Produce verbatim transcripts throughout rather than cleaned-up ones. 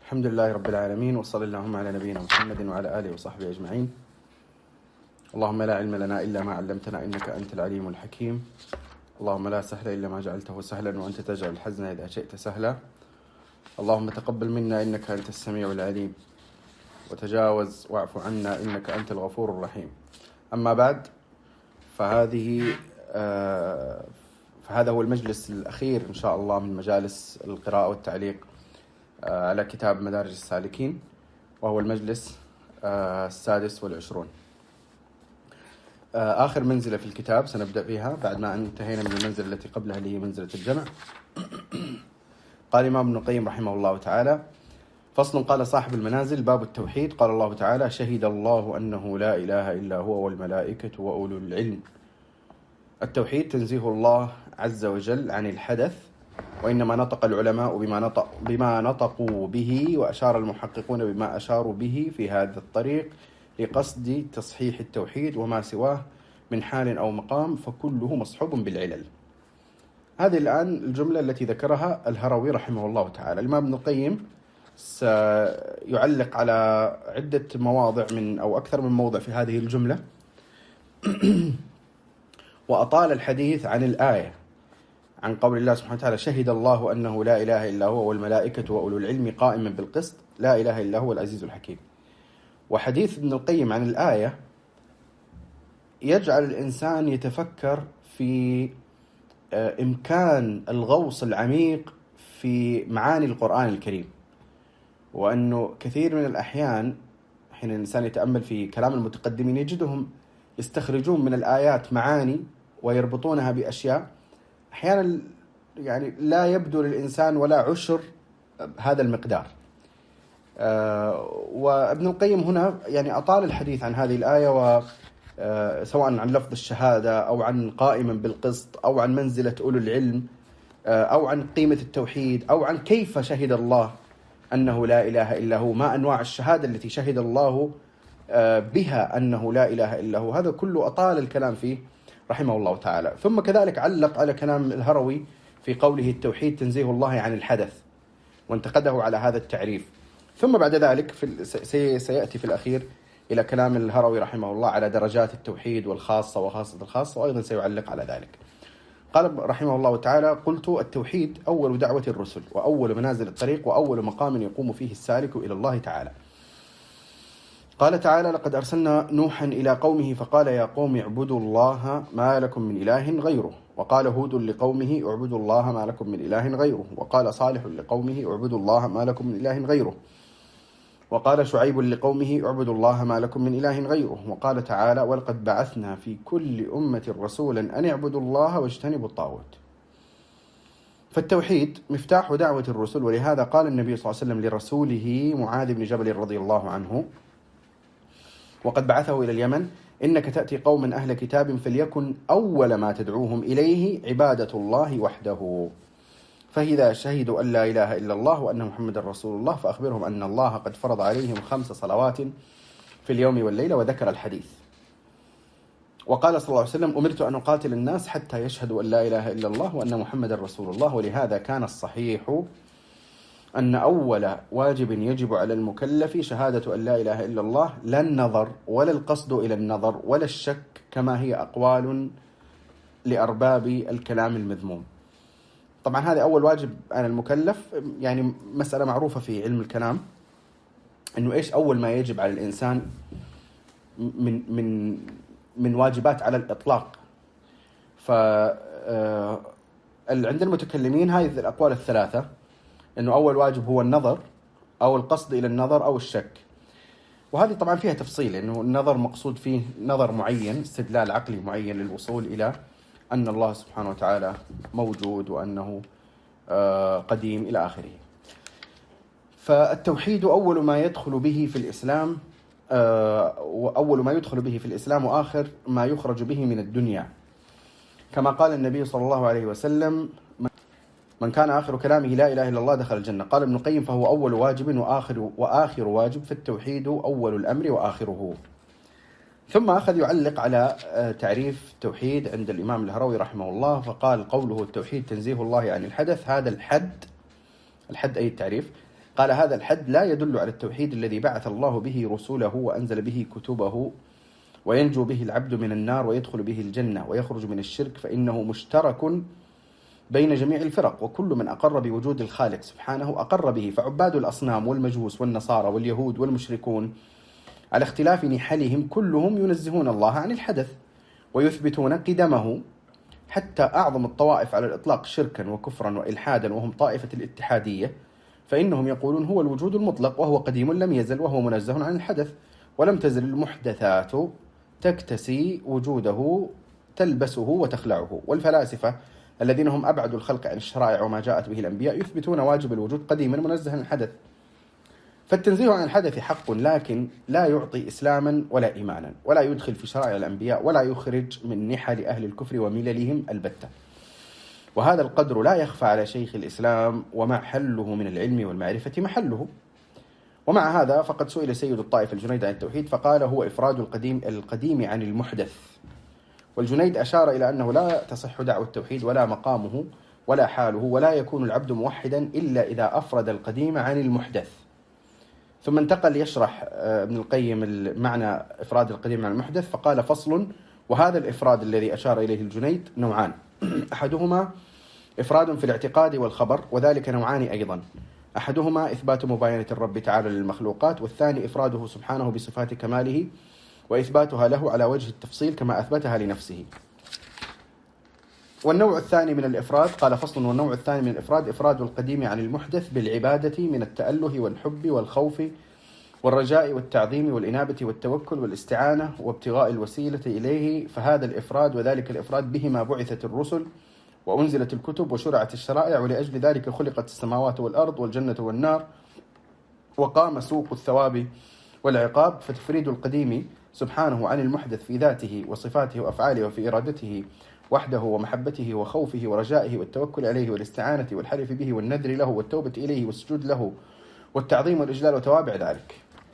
الحمد لله رب العالمين، وصلى اللهم على نبينا محمد وعلى آله وصحبه أجمعين. اللهم لا علم لنا إلا ما علمتنا إنك أنت العليم الحكيم. اللهم لا سهل إلا ما جعلته سهلا وأنت تجعل الحزن إذا شئت سهلا. اللهم تقبل منا إنك أنت السميع العليم، وتجاوز واعف عنا إنك أنت الغفور الرحيم. أما بعد، فهذه آه فهذا هو المجلس الأخير إن شاء الله من مجالس القراءة والتعليق آه على كتاب مدارج السالكين، وهو المجلس آه السادس والعشرون. آه آخر منزلة في الكتاب سنبدأ بها بعد ما انتهينا من المنزلة التي قبلها اللي هي منزلة الجمع. قال الإمام ابن القيم رحمه الله تعالى: فصل. قال صاحب المنازل: باب التوحيد. قال الله تعالى: شهد الله أنه لا إله إلا هو والملائكة وأولو العلم. التوحيد تنزيه الله عز وجل عن الحدث، وإنما نطق العلماء بما, نطق بما نطقوا به، وأشار المحققون بما أشاروا به في هذا الطريق لقصد تصحيح التوحيد، وما سواه من حال أو مقام فكله مصحوب بالعلل. هذه الآن الجملة التي ذكرها الهروي رحمه الله تعالى. الإمام ابن القيم سيعلق على عدة مواضع من أو أكثر من موضع في هذه الجملة وأطال الحديث عن الآية، عن قول الله سبحانه وتعالى: شهد الله أنه لا إله إلا هو والملائكة وأولو العلم قائما بالقسط لا إله إلا هو العزيز الحكيم. وحديث ابن القيم عن الآية يجعل الإنسان يتفكر في إمكان الغوص العميق في معاني القرآن الكريم، وأنه كثير من الأحيان حين الإنسان يتأمل في كلام المتقدمين يجدهم يستخرجون من الآيات معاني ويربطونها بأشياء أحيانا يعني لا يبدو للإنسان ولا عشر هذا المقدار. آه وابن القيم هنا يعني أطال الحديث عن هذه الآية، وسواء عن لفظ الشهادة أو عن قائما بالقسط أو عن منزلة أولو العلم آه أو عن قيمة التوحيد أو عن كيف شهد الله أنه لا إله إلا هو، ما أنواع الشهادة التي شهد الله آه بها أنه لا إله إلا هو. هذا كله أطال الكلام فيه رحمه الله تعالى. ثم كذلك علق على كلام الهروي في قوله: التوحيد تنزيه الله عن الحدث، وانتقده على هذا التعريف. ثم بعد ذلك في سيأتي في الأخير إلى كلام الهروي رحمه الله على درجات التوحيد والخاصة وخاصة الخاصة، وأيضا سيعلق على ذلك. قال رحمه الله تعالى: قلت: التوحيد أول دعوة الرسل، وأول منازل الطريق، وأول مقام يقوم فيه السالك إلى الله تعالى. قال تعالى: لقد أرسلنا نوحا إلى قومه فقال: يا قوم اعبدوا الله ما لكم من إله غيره. وقال هود لقومه: اعبدوا الله ما لكم من إله غيره. وقال صالح لقومه: اعبدوا الله ما لكم من إله غيره. وقال شعيب لقومه: اعبدوا الله ما لكم من إله غيره. وقال تعالى: ولقد بعثنا في كل أمة رسولا أن اعبدوا الله واجتنبوا الطاغوت. فالتوحيد مفتاح دعوة الرسل، ولهذا قال النبي صلى الله عليه وسلم لرسوله معاذ بن جبل رضي الله عنه وقد بعثه إلى اليمن: إنك تأتي قوما أهل كتاب فليكن أول ما تدعوهم إليه عبادة الله وحده، فإذا شهدوا أن لا إله إلا الله وأن محمد رسول الله فأخبرهم أن الله قد فرض عليهم خمس صلوات في اليوم والليلة، وذكر الحديث. وقال صلى الله عليه وسلم: أمرت أن أقاتل الناس حتى يشهدوا أن لا إله إلا الله وأن محمد رسول الله. ولهذا كان الصحيح أن أول واجب يجب على المكلف شهادة أن لا إله إلا الله، لا النظر ولا القصد إلى النظر ولا الشك، كما هي أقوال لأرباب الكلام المذموم. طبعا هذا أول واجب على المكلف، يعني مسألة معروفة في علم الكلام أنه إيش أول ما يجب على الإنسان من من من واجبات على الإطلاق. ف عند المتكلمين هذه الأقوال الثلاثة، أنه أول واجب هو النظر أو القصد إلى النظر أو الشك. وهذه طبعا فيها تفصيل، أنه النظر مقصود فيه نظر معين، استدلال عقلي معين للوصول إلى أن الله سبحانه وتعالى موجود وأنه قديم إلى آخره. فالتوحيد أول ما يدخل به في الإسلام، وأول ما يدخل به في الإسلام وآخر ما يخرج به من الدنيا، كما قال النبي صلى الله عليه وسلم: من كان آخر كلامه لا إله إلا الله دخل الجنة. قال ابن القيم: فهو أول واجب وآخر, وآخر واجب، فالتوحيد أول الأمر وآخره. ثم أخذ يعلق على تعريف التوحيد عند الإمام الهروي رحمه الله، فقال: قوله التوحيد تنزيه الله عن الحدث، هذا الحد الحد أي التعريف قال هذا الحد لا يدل على التوحيد الذي بعث الله به رسوله وأنزل به كتبه وينجو به العبد من النار ويدخل به الجنة ويخرج من الشرك، فإنه مشترك بين جميع الفرق، وكل من أقر بوجود الخالق سبحانه أقر به. فعباد الأصنام والمجوس والنصارى واليهود والمشركون على اختلاف نحلهم كلهم ينزهون الله عن الحدث ويثبتون قدمه، حتى أعظم الطوائف على الإطلاق شركا وكفرا وإلحادا وهم طائفة الاتحادية، فإنهم يقولون هو الوجود المطلق وهو قديم لم يزل وهو منزه عن الحدث، ولم تزل المحدثات تكتسي وجوده تلبسه وتخلعه. والفلاسفة الذين هم أبعد الخلق عن الشرائع وما جاءت به الأنبياء يثبتون واجب الوجود قديما منزه عن الحدث. فالتنزيه عن الحدث حق، لكن لا يعطي إسلاما ولا إيمانا، ولا يدخل في شرائع الأنبياء، ولا يخرج من نحل أهل الكفر ومللهم البتة. وهذا القدر لا يخفى على شيخ الإسلام، ومحله من العلم والمعرفة محله. ومع هذا فقد سئل سيد الطائفة الجنيد عن التوحيد فقال هو إفراد القديم القديم عن المحدث. والجنيد أشار إلى أنه لا تصح دعوة التوحيد ولا مقامه ولا حاله، ولا يكون العبد موحدا إلا إذا أفرد القديم عن المحدث. ثم انتقل يشرح ابن القيم معنى إفراد القديم عن المحدث فقال فصل: وهذا الإفراد الذي أشار إليه الجنيد نوعان، أحدهما إفراد في الاعتقاد والخبر، وذلك نوعان أيضا، أحدهما إثبات مباينة الرب تعالى للمخلوقات، والثاني إفراده سبحانه بصفات كماله وإثباتها له على وجه التفصيل كما أثبتها لنفسه. والنوع الثاني من الإفراد قال فصل: والنوع الثاني من الإفراد إفراد القديم عن المحدث بالعبادة من التأله والحب والخوف والرجاء والتعظيم والإنابة والتوكل والاستعانة وابتغاء الوسيلة إليه، فهذا الإفراد وذلك الإفراد بهما بعثت الرسل وأنزلت الكتب وشرعت الشرائع، ولأجل ذلك خلقت السماوات والأرض والجنة والنار وقام سوق الثواب والعقاب. فتفريد القديم سبحانه عن المحدث في ذاته وصفاته وأفعاله وفي إرادته وحده ومحبته وخوفه ورجائه والتوكل عليه والاستعانة والحلف به والنذر له والتوبة إليه والسجود له والتعظيم والإجلال وتوابع ذلك.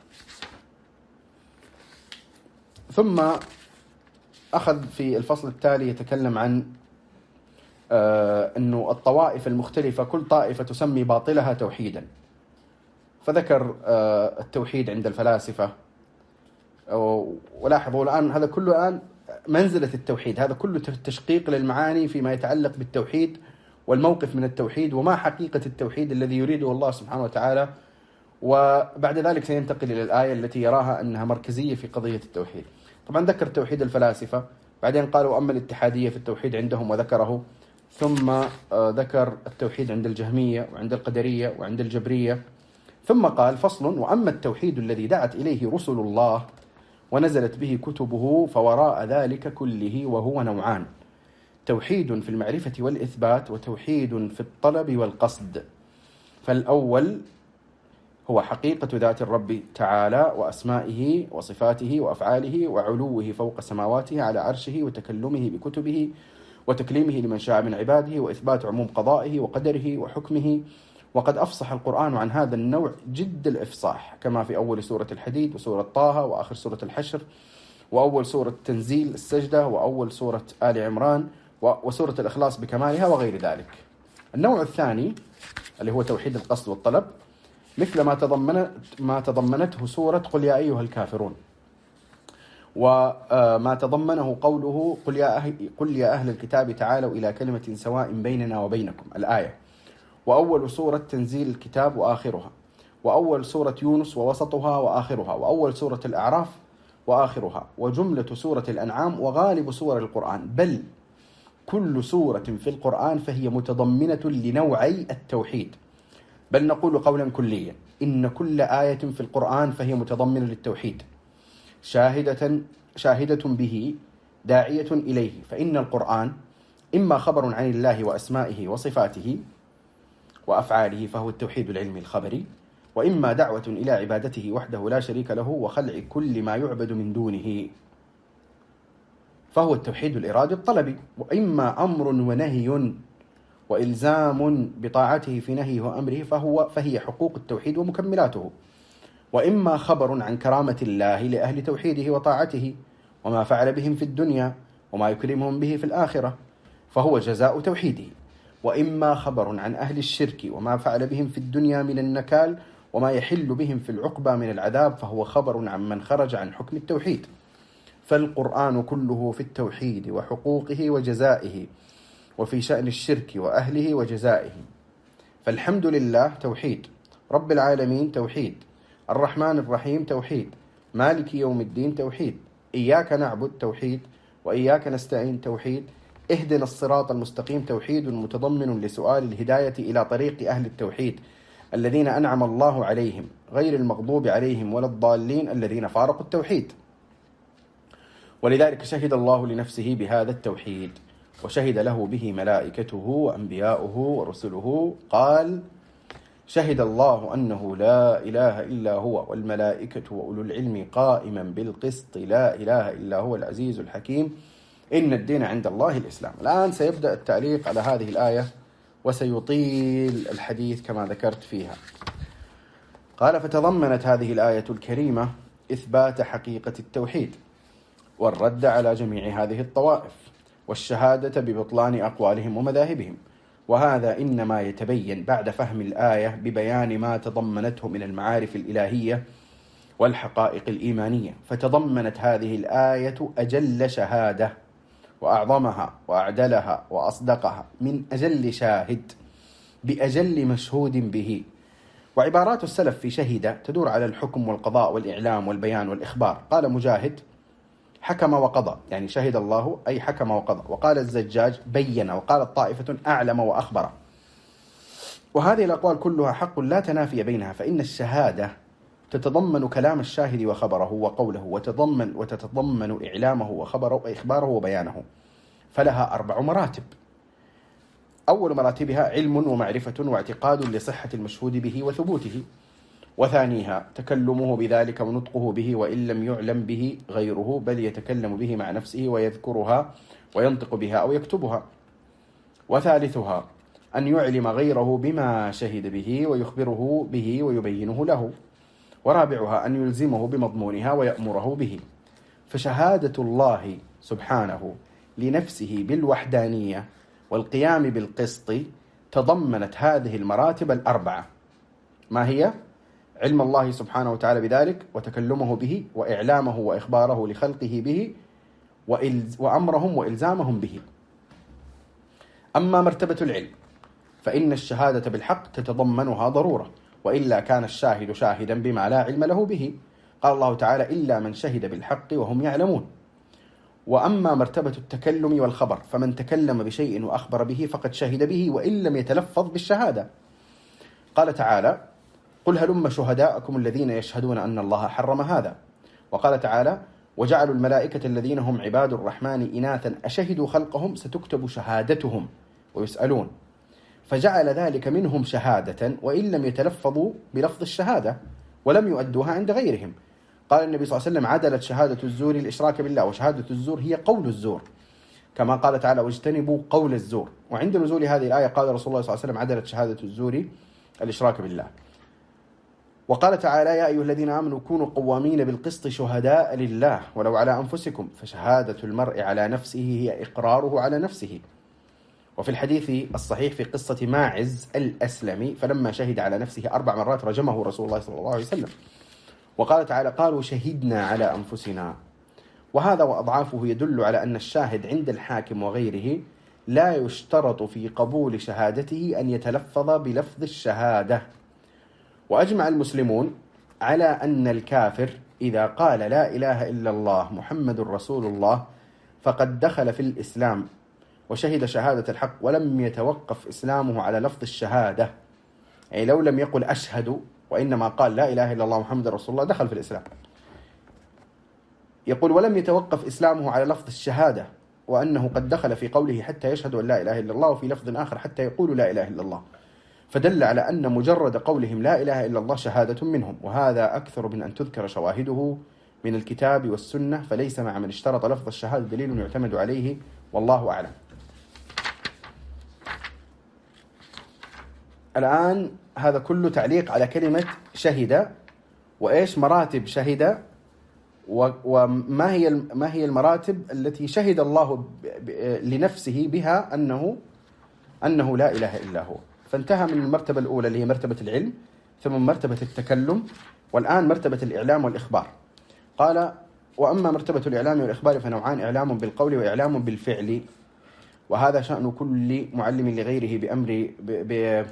ثم أخذ في الفصل التالي يتكلم عن آه أنه الطوائف المختلفة كل طائفة تسمي باطلها توحيدا، فذكر آه التوحيد عند الفلاسفة. ولاحظوا الآن هذا كله الآن منزلة التوحيد، هذا كله تشقيق للمعاني فيما يتعلق بالتوحيد والموقف من التوحيد وما حقيقة التوحيد الذي يريده الله سبحانه وتعالى. وبعد ذلك سينتقل إلى الآية التي يراها أنها مركزية في قضية التوحيد. طبعا ذكر توحيد الفلاسفة، بعدين قالوا أما الاتحادية في التوحيد عندهم وذكره، ثم ذكر التوحيد عند الجهمية وعند القدرية وعند الجبرية، ثم قال فصل: وأما التوحيد الذي دعت إليه رسل الله ونزلت به كتبه فوراء ذلك كله، وهو نوعان: توحيد في المعرفة والإثبات، وتوحيد في الطلب والقصد. فالأول هو حقيقة ذات الرب تعالى وأسمائه وصفاته وأفعاله وعلوه فوق سماواته على عرشه وتكلمه بكتبه وتكليمه لمن شاء من عباده وإثبات عموم قضائه وقدره وحكمه. وقد أفصح القرآن عن هذا النوع جد الإفصاح، كما في أول سورة الحديد وسورة طه وآخر سورة الحشر وأول سورة تنزيل السجدة وأول سورة آل عمران وسورة الإخلاص بكمالها وغير ذلك. النوع الثاني اللي هو توحيد القصد والطلب، مثل ما تضمنت ما تضمنته سورة قل يا أيها الكافرون، وما تضمنه قوله قل يا أهل, قل يا أهل الكتاب تعالوا إلى كلمة سواء بيننا وبينكم الآية، وأول سورة تنزيل الكتاب وآخرها، وأول سورة يونس ووسطها وآخرها، وأول سورة الأعراف وآخرها، وجملة سورة الأنعام وغالب سور القرآن، بل كل سورة في القرآن فهي متضمنة لنوعي التوحيد. بل نقول قولا كليا إن كل آية في القرآن فهي متضمنة للتوحيد شاهدة, شاهدة به داعية إليه. فإن القرآن إما خبر عن الله وأسمائه وصفاته وأفعاله فهو التوحيد العلمي الخبري، وإما دعوة إلى عبادته وحده لا شريك له وخلع كل ما يعبد من دونه فهو التوحيد الإرادي الطلبي، وإما أمر ونهي وإلزام بطاعته في نهيه وأمره فهو فهي حقوق التوحيد ومكملاته، وإما خبر عن كرامة الله لأهل توحيده وطاعته وما فعل بهم في الدنيا وما يكرمهم به في الآخرة فهو جزاء توحيده، وإما خبر عن أهل الشرك وما فعل بهم في الدنيا من النكال وما يحل بهم في العقبى من العذاب، فهو خبر عن من خرج عن حكم التوحيد. فالقرآن كله في التوحيد وحقوقه وجزائه، وفي شأن الشرك وأهله وجزائه. فالحمد لله توحيد، رب العالمين توحيد، الرحمن الرحيم توحيد، مالك يوم الدين توحيد، إياك نعبد توحيد، وإياك نستعين توحيد، اهدنا الصراط المستقيم توحيد متضمن لسؤال الهداية إلى طريق أهل التوحيد الذين أنعم الله عليهم غير المغضوب عليهم ولا الضالين الذين فارقوا التوحيد. ولذلك شهد الله لنفسه بهذا التوحيد، وشهد له به ملائكته وأنبياؤه ورسله. قال: شهد الله أنه لا إله إلا هو والملائكة وأولو العلم قائما بالقسط لا إله إلا هو العزيز الحكيم إن الدين عند الله الإسلام. الآن سيبدأ التعليق على هذه الآية وسيطيل الحديث كما ذكرت فيها. قال: فتضمنت هذه الآية الكريمة إثبات حقيقة التوحيد والرد على جميع هذه الطوائف والشهادة ببطلان أقوالهم ومذاهبهم، وهذا إنما يتبين بعد فهم الآية ببيان ما تضمنته من المعارف الإلهية والحقائق الإيمانية. فتضمنت هذه الآية أجل شهادة وأعظمها وأعدلها وأصدقها من أجل شاهد بأجل مشهود به. وعبارات السلف في شهد تدور على الحكم والقضاء والإعلام والبيان والإخبار. قال مجاهد: حكم وقضى، يعني شهد الله أي حكم وقضى. وقال الزجاج: بين. وقالت طائفة: أعلم وأخبر. وهذه الأقوال كلها حق لا تنافي بينها، فإن الشهادة تتضمن كلام الشاهد وخبره وقوله، وتضمن وتتضمن إعلامه وخبره وإخباره وبيانه، فلها أربع مراتب. أول مراتبها علم ومعرفة واعتقاد لصحة المشهود به وثبوته، وثانيها تكلمه بذلك ونطقه به وإن لم يعلم به غيره، بل يتكلم به مع نفسه ويذكرها وينطق بها أو يكتبها، وثالثها أن يعلم غيره بما شهد به ويخبره به ويبينه له، ورابعها أن يلزمه بمضمونها ويأمره به. فشهادة الله سبحانه لنفسه بالوحدانية والقيام بالقسط تضمنت هذه المراتب الأربعة. ما هي؟ علم الله سبحانه وتعالى بذلك، وتكلمه به، وإعلامه وإخباره لخلقه به، وأمرهم وإلزامهم به. أما مرتبة العلم فإن الشهادة بالحق تتضمنها ضرورة، وإلا كان الشاهد شاهدا بما لا علم له به. قال الله تعالى: إلا من شهد بالحق وهم يعلمون. وأما مرتبة التكلم والخبر فمن تكلم بشيء وأخبر به فقد شهد به وإن لم يتلفظ بالشهادة. قال تعالى: قل هلم شهداءكم الذين يشهدون أن الله حرم هذا. وقال تعالى: وجعلوا الملائكة الذين هم عباد الرحمن إناثا أشهدوا خلقهم ستكتب شهادتهم ويسألون. فجعل ذلك منهم شهادة وإن لم يتلفظوا بلفظ الشهادة ولم يؤدوها عند غيرهم. قال النبي صلى الله عليه وسلم: عدلت شهادة الزور الإشراك بالله، وشهادة الزور هي قول الزور، كما قال تعالى: واجتنبوا قول الزور. وعند نزول هذه الآية قال رسول الله صلى الله عليه وسلم: عدلت شهادة الزور الإشراك بالله. وقال تعالى: يا أيها الذين آمنوا كونوا قوامين بالقسط شهداء لله ولو على أنفسكم. فشهادة المرء على نفسه هي إقراره على نفسه. وفي الحديث الصحيح في قصة ماعز الأسلمي فلما شهد على نفسه أربع مرات رجمه رسول الله صلى الله عليه وسلم. وقال تعالى: قالوا شهدنا على أنفسنا. وهذا وأضعافه يدل على أن الشاهد عند الحاكم وغيره لا يشترط في قبول شهادته أن يتلفظ بلفظ الشهادة. وأجمع المسلمون على أن الكافر إذا قال لا إله إلا الله محمد رسول الله فقد دخل في الإسلام وشهد شهادة الحق ولم يتوقف إسلامه على لفظ الشهادة، يعني لو لم يقل أشهد وإنما قال لا إله إلا الله محمد رسول الله دخل في الإسلام. يقول: ولم يتوقف إسلامه على لفظ الشهادة، وأنه قد دخل في قوله حتى يشهد أن لا إله إلا الله، وفي لفظ آخر حتى يقول لا إله إلا الله، فدل على أن مجرد قولهم لا إله إلا الله شهادة منهم. وهذا أكثر من أن تذكر شواهده من الكتاب والسنة، فليس مع من اشترط لفظ الشهادة دليل يعتمد عليه، والله أعلم. الآن هذا كله تعليق على كلمة شهد، وإيش مراتب شهد، وما هي ما هي المراتب التي شهد الله لنفسه بها أنه أنه لا إله إلا هو. فانتهى من المرتبة الأولى اللي هي مرتبة العلم، ثم مرتبة التكلم، والآن مرتبة الإعلام والإخبار. قال: وأما مرتبة الإعلام والإخبار فنوعان: إعلام بالقول وإعلام بالفعل، وهذا شأن كل معلم لغيره بأمر ب ب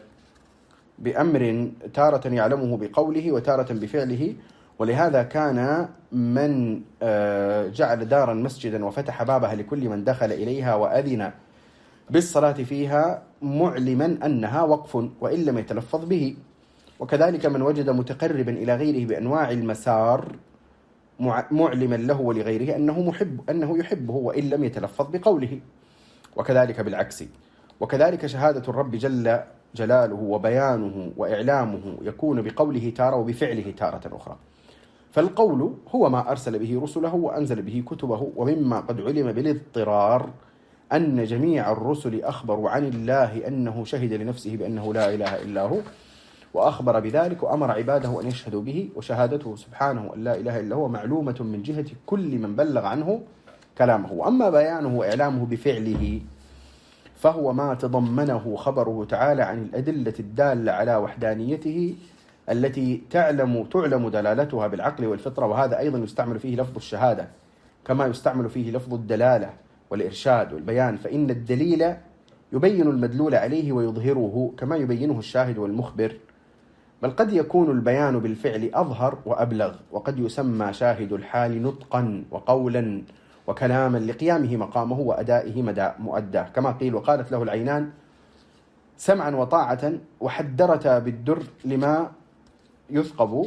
بأمر تارة يعلمه بقوله وتارة بفعله. ولهذا كان من جعل دارا مسجدا وفتح بابها لكل من دخل إليها وأذن بالصلاة فيها معلما أنها وقف وإن لم يتلفظ به. وكذلك من وجد متقربا إلى غيره بأنواع المسار معلما له ولغيره أنه محب أنه يحبه وإن لم يتلفظ بقوله، وكذلك بالعكس. وكذلك شهادة الرب جل جلاله وبيانه وإعلامه يكون بقوله تارة وبفعله تارة أخرى. فالقول هو ما أرسل به رسله وأنزل به كتبه، ومما قد علم بالاضطرار أن جميع الرسل أخبروا عن الله أنه شهد لنفسه بأنه لا إله إلا هو، وأخبر بذلك وأمر عباده أن يشهدوا به. وشهادته سبحانه أن لا إله إلا هو معلومة من جهة كل من بلغ عنه كلامه. وأما بيانه وإعلامه بفعله فهو ما تضمنه خبره تعالى عن الأدلة الدالة على وحدانيته التي تعلم تعلم دلالتها بالعقل والفطرة. وهذا أيضا يستعمل فيه لفظ الشهادة كما يستعمل فيه لفظ الدلالة والإرشاد والبيان، فإن الدليل يبين المدلول عليه ويظهره كما يبينه الشاهد والمخبر. بل قد يكون البيان بالفعل أظهر وأبلغ، وقد يسمى شاهد الحال نطقا وقولا وكلاما لقيامه مقامه وأدائه مؤداه، كما قيل: وقالت له العينان سمعا وطاعة وحدرتا بالدر لما يثقب.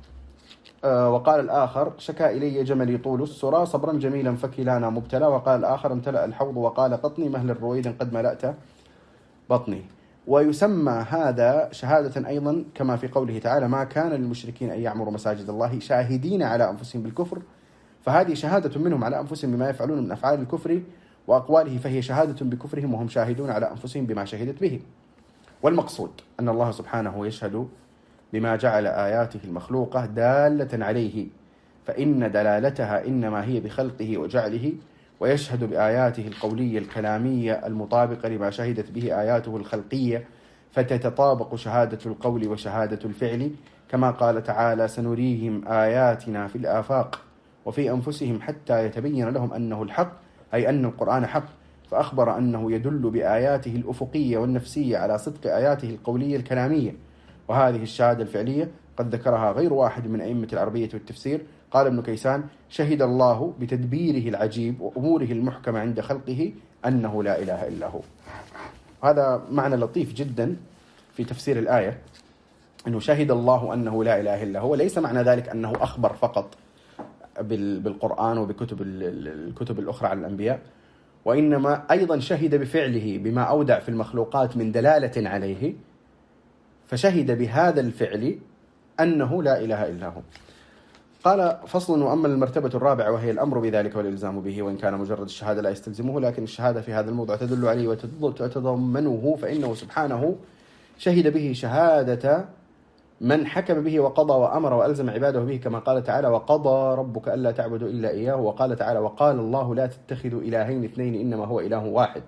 آه وقال الآخر: شكا إلي جملي طول السرى صبرا جميلا فكلانا مبتلى. وقال الآخر: امتلأ الحوض وقال قطني مهل الرويد قد ملأت بطني. ويسمى هذا شهادة أيضا كما في قوله تعالى: ما كان للمشركين أن يعمروا مساجد الله شاهدين على أنفسهم بالكفر، فهذه شهادة منهم على أنفسهم بما يفعلون من أفعال الكفر وأقواله، فهي شهادة بكفرهم وهم شاهدون على أنفسهم بما شهدت به. والمقصود أن الله سبحانه يشهد بما جعل آياته المخلوقة دالة عليه، فإن دلالتها إنما هي بخلقه وجعله، ويشهد بآياته القولية الكلامية المطابقة لما شهدت به آياته الخلقية، فتتطابق شهادة القول وشهادة الفعل، كما قال تعالى: سنريهم آياتنا في الآفاق وفي أنفسهم حتى يتبين لهم أنه الحق، أي أن القرآن حق. فأخبر أنه يدل بآياته الأفقية والنفسية على صدق آياته القولية الكلامية. وهذه الشهادة الفعلية قد ذكرها غير واحد من أئمة العربية والتفسير. قال ابن كيسان: شهد الله بتدبيره العجيب وأموره المحكمة عند خلقه أنه لا إله إلا هو. هذا معنى لطيف جدا في تفسير الآية، أنه شهد الله أنه لا إله إلا هو، ليس معنى ذلك أنه أخبر فقط بالقرآن وبكتب الكتب الأخرى على الأنبياء، وإنما أيضا شهد بفعله بما أودع في المخلوقات من دلالة عليه، فشهد بهذا الفعل أنه لا إله إلا هو. قال: فصل: وأما المرتبة الرابعة وهي الأمر بذلك والإلزام به، وإن كان مجرد الشهادة لا يستلزمه، لكن الشهادة في هذا الموضع تدل عليه وتتضمنه، فإنه سبحانه شهد به شهادة من حكم به وقضى وأمر وألزم عباده به، كما قال تعالى: وقضى ربك ألا تعبدوا إلا إياه. وقال تعالى: وقال الله لا تتخذوا إلهين اثنين إنما هو إله واحد.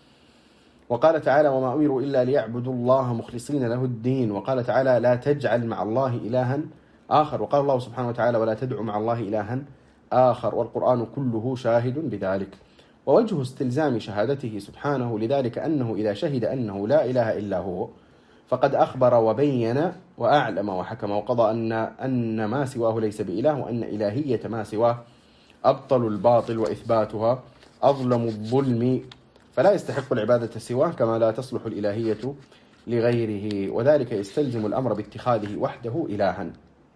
وقال تعالى: وما أمروا إلا ليعبدوا الله مخلصين له الدين. وقال تعالى: لا تجعل مع الله إلها آخر. وقال الله سبحانه وتعالى: ولا تدعوا مع الله إلها آخر. والقرآن كله شاهد بذلك. ووجه استلزام شهادته سبحانه لذلك أنه إذا شهد أنه لا إله إلا هو فقد أخبر وبين وأعلم وحكم وقضى أن أن ما سواه ليس بإله، وأن إلهية ما سواه أبطل الباطل وإثباتها أظلم الظلم، فلا يستحق العبادة سواه، كما لا تصلح الإلهية لغيره، وذلك يستلزم الأمر باتخاذه وحده إلها.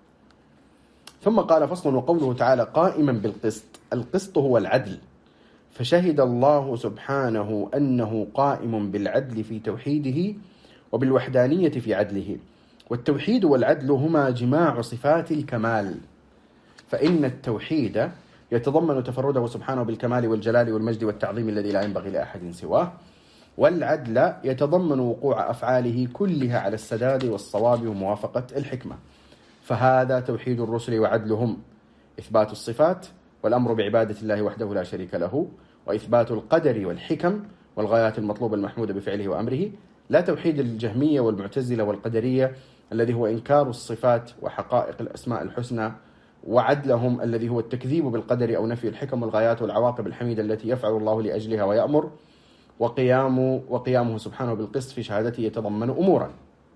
ثم قال: فصل: وقوله تعالى قائما بالقسط. القسط هو العدل، فشهد الله سبحانه أنه قائم بالعدل في توحيده وبالوحدانية في عدله. والتوحيد والعدل هما جماع صفات الكمال، فإن التوحيد يتضمن تفرده سبحانه بالكمال والجلال والمجد والتعظيم الذي لا ينبغي لأحد سواه، والعدل يتضمن وقوع أفعاله كلها على السداد والصواب وموافقة الحكمة. فهذا توحيد الرسل وعدلهم: إثبات الصفات والأمر بعبادة الله وحده لا شريك له، وإثبات القدر والحكم والغايات المطلوبة المحمودة بفعله وأمره. لا توحيد الجهمية والمعتزلة والقدرية الذي هو إنكار الصفات وحقائق الأسماء الحسنى، وعدلهم الذي هو التكذيب بالقدر أو نفي الحكم والغايات والعواقب الحميدة التي يفعل الله لأجلها ويأمر، وقيام وقيامه سبحانه بالقسط في شهادته يتضمن أمورا.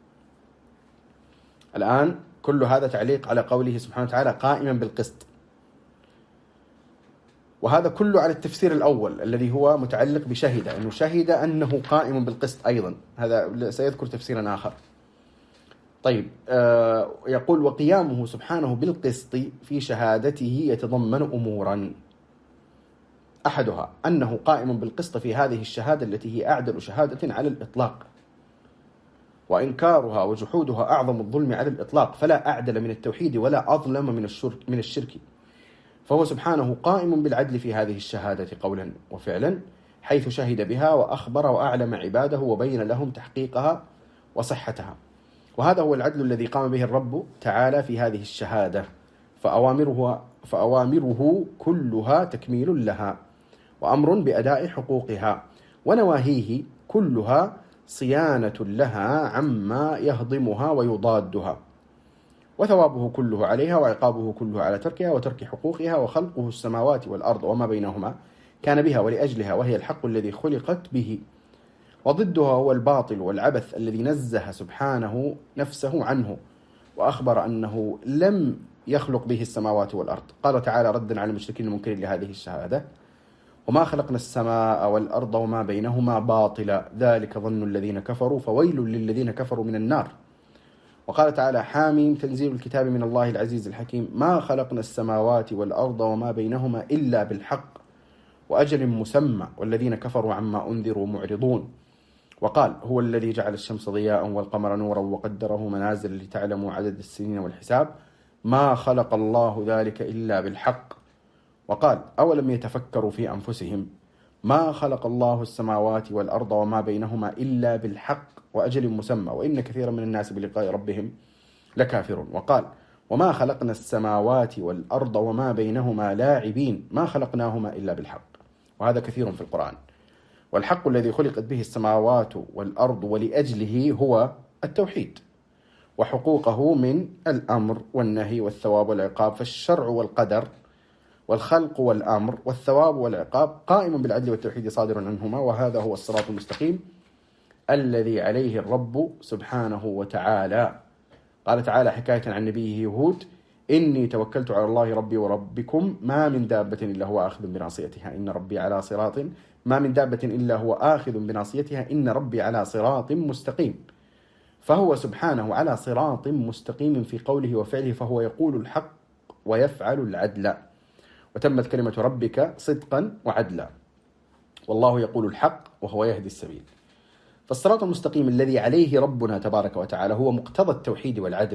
الآن كل هذا تعليق على قوله سبحانه وتعالى قائما بالقسط، وهذا كله على التفسير الأول الذي هو متعلق بشهد، أنه شهد أنه قائم بالقسط. أيضا هذا سيذكر تفسيرا آخر. طيب، آه يقول وقيامه سبحانه بالقسط في شهادته يتضمن أمورا، أحدها أنه قائم بالقسط في هذه الشهادة التي هي أعدل شهادة على الإطلاق، وإنكارها وجحودها أعظم الظلم على الإطلاق، فلا أعدل من التوحيد ولا أظلم من الشرك من الشرك فهو سبحانه قائم بالعدل في هذه الشهادة قولا وفعلا، حيث شهد بها وأخبر وأعلم عباده وبين لهم تحقيقها وصحتها. وهذا هو العدل الذي قام به الرب تعالى في هذه الشهادة، فأوامره, فأوامره كلها تكميل لها وأمر بأداء حقوقها، ونواهيه كلها صيانة لها عما يهضمها ويضادها، وثوابه كله عليها وعقابه كله على تركها وترك حقوقها. وخلقه السماوات والأرض وما بينهما كان بها ولأجلها، وهي الحق الذي خلقت به، وضدها هو الباطل والعبث الذي نزه سبحانه نفسه عنه، وأخبر أنه لم يخلق به السماوات والأرض. قال تعالى ردا على المشركين المنكرين لهذه الشهادة: وما خلقنا السماء والأرض وما بينهما باطلا ذلك ظن الذين كفروا فويل للذين كفروا من النار. وقال تعالى حاميم تنزيل الكتاب من الله العزيز الحكيم ما خلقنا السماوات والأرض وما بينهما إلا بالحق وأجل مسمى والذين كفروا عما أنذروا معرضون. وقال هو الذي جعل الشمس ضياء والقمر نورا وقدره منازل لتعلموا عدد السنين والحساب ما خلق الله ذلك إلا بالحق. وقال أولم يتفكروا في أنفسهم ما خلق الله السماوات والأرض وما بينهما إلا بالحق وأجل مسمى وإن كثيرا من الناس بلقاء ربهم لكافرون. وقال وما خلقنا السماوات والأرض وما بينهما لاعبين ما خلقناهما إلا بالحق. وهذا كثير في القرآن. والحق الذي خلقت به السماوات والأرض ولأجله هو التوحيد، وحقوقه من الأمر والنهي والثواب والعقاب. فالشرع والقدر والخلق والأمر والثواب والعقاب قائم بالعدل والتوحيد صادر عنهما، وهذا هو الصراط المستقيم الذي عليه الرب سبحانه وتعالى. قال تعالى حكاية عن نبيه هود إني توكلت على الله ربي وربكم ما من دابة إلا هو آخذ بناصيتها إن ربي على صراط ما من دابة إلا هو آخذ بناصيتها إن ربي على صراط مستقيم. فهو سبحانه على صراط مستقيم في قوله وفعله، فهو يقول الحق ويفعل العدل، وتمت كلمة ربك صدقا وعدلا، والله يقول الحق وهو يهدي السبيل. فالصراط المستقيم الذي عليه ربنا تبارك وتعالى هو مقتضى التوحيد والعدل.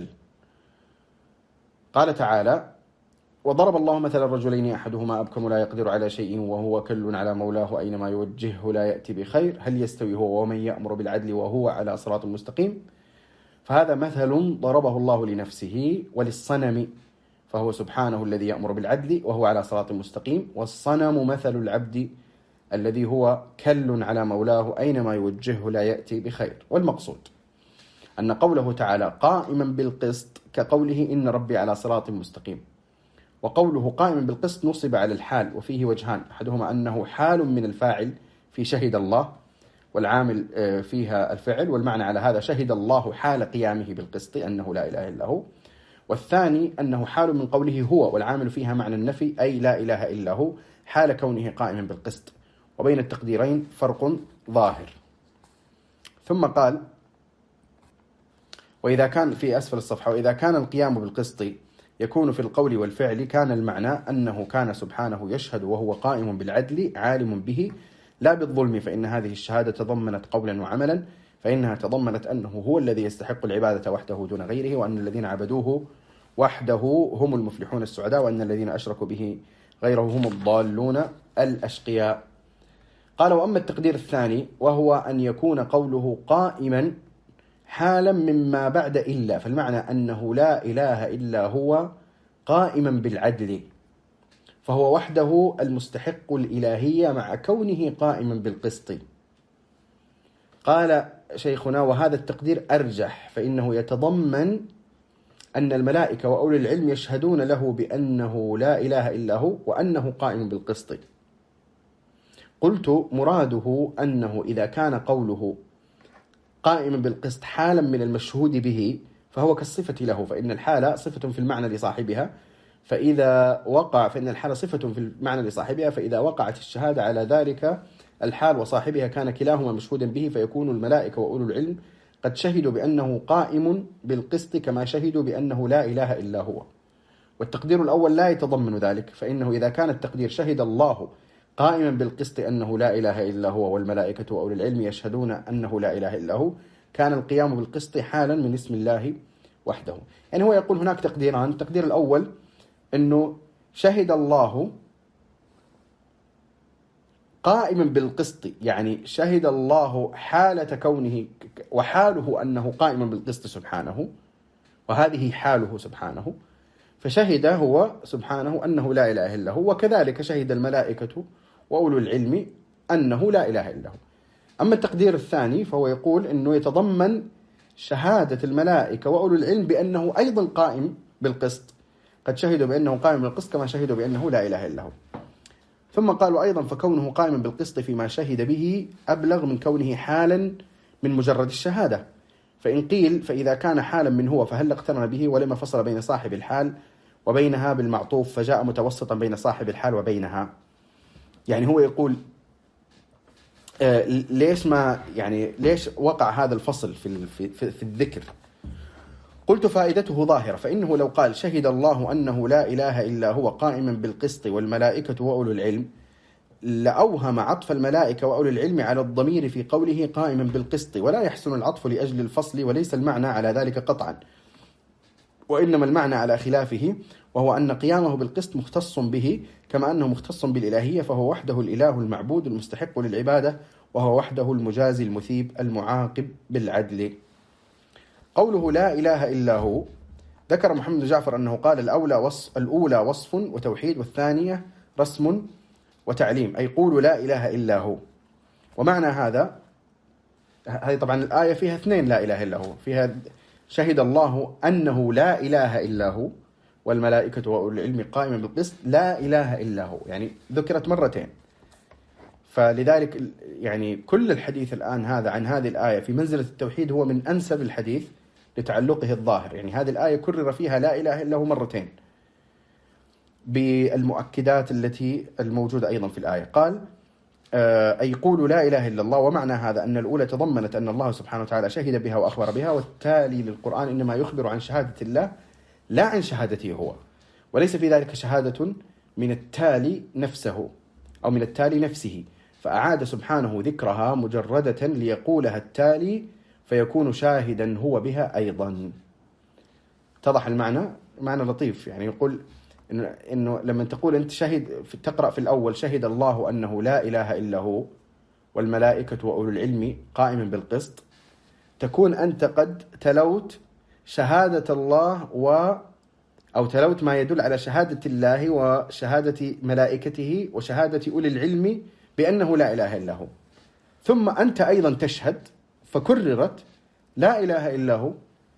قال تعالى وضرب الله مثلا الرجلين أحدهما أبكم لا يقدر على شيء وهو كل على مولاه أينما يوجهه لا يأتي بخير هل يستوي هو ومن يأمر بالعدل وهو على صراط مستقيم. فهذا مثل ضربه الله لنفسه وللصنم، فهو سبحانه الذي يأمر بالعدل وهو على صراط مستقيم، والصنم مثل العبد الذي هو كل على مولاه أينما يوجهه لا يأتي بخير. والمقصود أن قوله تعالى قائما بالقسط كقوله إن ربي على صراط مستقيم، وقوله قائما بالقسط نصب على الحال، وفيه وجهان: أحدهما أنه حال من الفاعل في شهد الله والعامل فيها الفعل، والمعنى على هذا شهد الله حال قيامه بالقسط أنه لا إله إلا هو. والثاني أنه حال من قوله هو والعامل فيها معنى النفي أي لا إله إلا هو حال كونه قائما بالقسط، وبين التقديرين فرق ظاهر. ثم قال وإذا كان في أسفل الصفحة وإذا كان القيام بالقسط يكون في القول والفعل كان المعنى أنه كان سبحانه يشهد وهو قائم بالعدل عالم به لا بالظلم، فإن هذه الشهادة تضمنت قولا وعملا، فإنها تضمنت أنه هو الذي يستحق العبادة وحده دون غيره، وأن الذين عبدوه وحده هم المفلحون السعداء، وأن الذين أشركوا به غيره هم الضالون الأشقياء. قال وأما التقدير الثاني وهو أن يكون قوله قائما حالا مما بعد إلا، فالمعنى أنه لا إله إلا هو قائما بالعدل، فهو وحده المستحق الإلهية مع كونه قائما بالقسط. قال شيخنا: وهذا التقدير أرجح، فإنه يتضمن أن الملائكة وأولي العلم يشهدون له بأنه لا إله إلا هو وأنه قائم بالقسط. قلت: مراده أنه إذا كان قوله قائما بالقسط حالا من المشهود به فهو كالصفة له، فإن الحالة صفة في المعنى لصاحبها، فإذا وقع فإن الحالة صفة في المعنى لصاحبها فإذا وقعت الشهادة على ذلك الحال وصاحبها كان كلاهما مشهودا به، فيكون الملائكة وأولو العلم قد شهدوا بأنه قائم بالقسط كما شهدوا بأنه لا إله إلا هو. والتقدير الأول لا يتضمن ذلك، فإنه إذا كان التقدير شهد الله قائما بالقسط أنه لا إله إلا هو والملائكة وأولي العلم يشهدون أنه لا إله إلا هو، كان القيام بالقسط حالا من اسم الله وحده. يعني هو يقول هناك تقديران: التقدير الأول أنه شهد الله قائما بالقسط، يعني شهد الله حالة كونه وحاله أنه قائما بالقسط سبحانه، وهذه حاله سبحانه، فشهد هو سبحانه أنه لا إله إلا هو، وكذلك شهد الملائكة وأولو العلم أنه لا إله إلا هو. أما التقدير الثاني فهو يقول أنه يتضمن شهادة الملائكة وأولو العلم بأنه أيضا قائم بالقسط، قد شهدوا بأنه قائم بالقسط كما شهدوا بأنه لا إله إلا هو. ثم قالوا أيضا: فكونه قائما بالقسط فيما شهد به أبلغ من كونه حالا من مجرد الشهادة. فإن قيل فإذا كان حالا من هو فهل اقترن به ولما فصل بين صاحب الحال وبينها بالمعطوف فجاء متوسطا بين صاحب الحال وبينها؟ يعني هو يقول آه ليش ما يعني ليش وقع هذا الفصل في في في الذكر؟ قلت: فائدته ظاهرة، فإنه لو قال شهد الله أنه لا إله إلا هو قائما بالقسط والملائكة وأولو العلم لأوهم عطف الملائكة وأولو العلم على الضمير في قوله قائما بالقسط، ولا يحسن العطف لأجل الفصل، وليس المعنى على ذلك قطعا، وإنما المعنى على خلافه، وهو أن قيامه بالقسط مختص به كما أنه مختص بالإلهية، فهو وحده الإله المعبود المستحق للعبادة، وهو وحده المجازي المثيب المعاقب بالعدل. قوله لا إله إلا هو، ذكر محمد بن جعفر أنه قال: الأولى وصف الأولى وصف وتوحيد، والثانية رسم وتعليم، أي قولوا لا إله إلا هو. ومعنى هذا، هذه طبعا الآية فيها اثنين لا إله إلا هو، فيها شهد الله أنه لا إله إلا هو والملائكة وأولو العلم قائما بالقسط لا إله إلا هو، يعني ذكرت مرتين. فلذلك يعني كل الحديث الآن هذا عن هذه الآية في منزلة التوحيد هو من أنسب الحديث لتعلقه الظاهر. يعني هذه الآية كرر فيها لا إله إلا هو مرتين بالمؤكدات التي الموجودة أيضا في الآية. قال: أي قولوا لا إله إلا الله. ومعنى هذا أن الأولى تضمنت أن الله سبحانه وتعالى شهد بها وأخبر بها، والتالي للقرآن إنما يخبر عن شهادة الله لا عن شهادته هو، وليس في ذلك شهادة من التالي نفسه أو من التالي نفسه، فأعاد سبحانه ذكرها مجردة ليقولها التالي فيكون شاهدا هو بها أيضا. اتضح المعنى؟ معنى لطيف. يعني يقول إنه, إنه لما تقول أنت شهد في تقرأ في الأول شهد الله أنه لا إله إلا هو والملائكة وأولو العلم قائما بالقسط، تكون أنت قد تلوت شهادة الله و أو تلوت ما يدل على شهادة الله وشهادة ملائكته وشهادة أولي العلم بأنه لا إله إلا هو، ثم أنت أيضا تشهد فكررت لا إله إلا هو،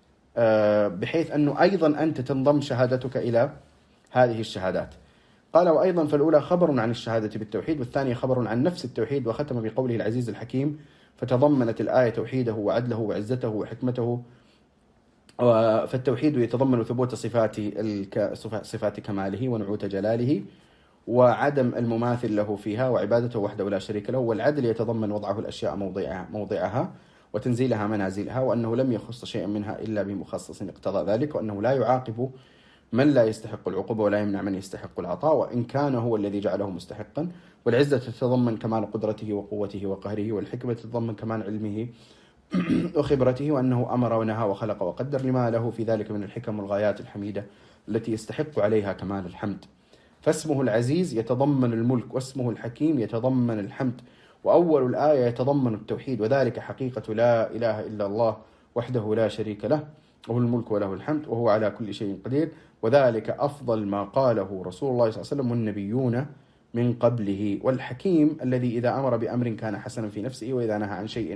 بحيث أنه أيضا أنت تنضم شهادتك إلى هذه الشهادات. قال: وأيضا فالأولى خبر عن الشهادة بالتوحيد، والثانية خبر عن نفس التوحيد. وختم بقوله العزيز الحكيم، فتضمنت الآية توحيده وعدله وعزته وحكمته. فالتوحيد يتضمن ثبوت صفات صفات كماله ونعوت جلاله وعدم المماثل له فيها وعبادته وحده لا شريك له. والعدل يتضمن وضعه الأشياء موضعها, موضعها وتنزيلها منازلها، وأنه لم يخص شيئا منها إلا بمخصص اقتضى ذلك، وأنه لا يعاقب من لا يستحق العقوبة ولا يمنع من يستحق العطاء وإن كان هو الذي جعله مستحقا. والعزة تتضمن كمال قدرته وقوته وقهره، والحكمة تتضمن كمال علمه وخبرته، وأنه أمر ونهى وخلق وقدر لما له في ذلك من الحكم والغايات الحميدة التي يستحق عليها كمال الحمد. فاسمه العزيز يتضمن الملك، واسمه الحكيم يتضمن الحمد. وأول الآية يتضمن التوحيد، وذلك حقيقة لا إله إلا الله وحده لا شريك له، وهو الملك وله الحمد وهو على كل شيء قدير. وذلك أفضل ما قاله رسول الله صلى الله عليه وسلم والنبيون من قبله. والحكيم الذي إذا أمر بأمر كان حسنا في نفسه، وإذا نهى عن شيء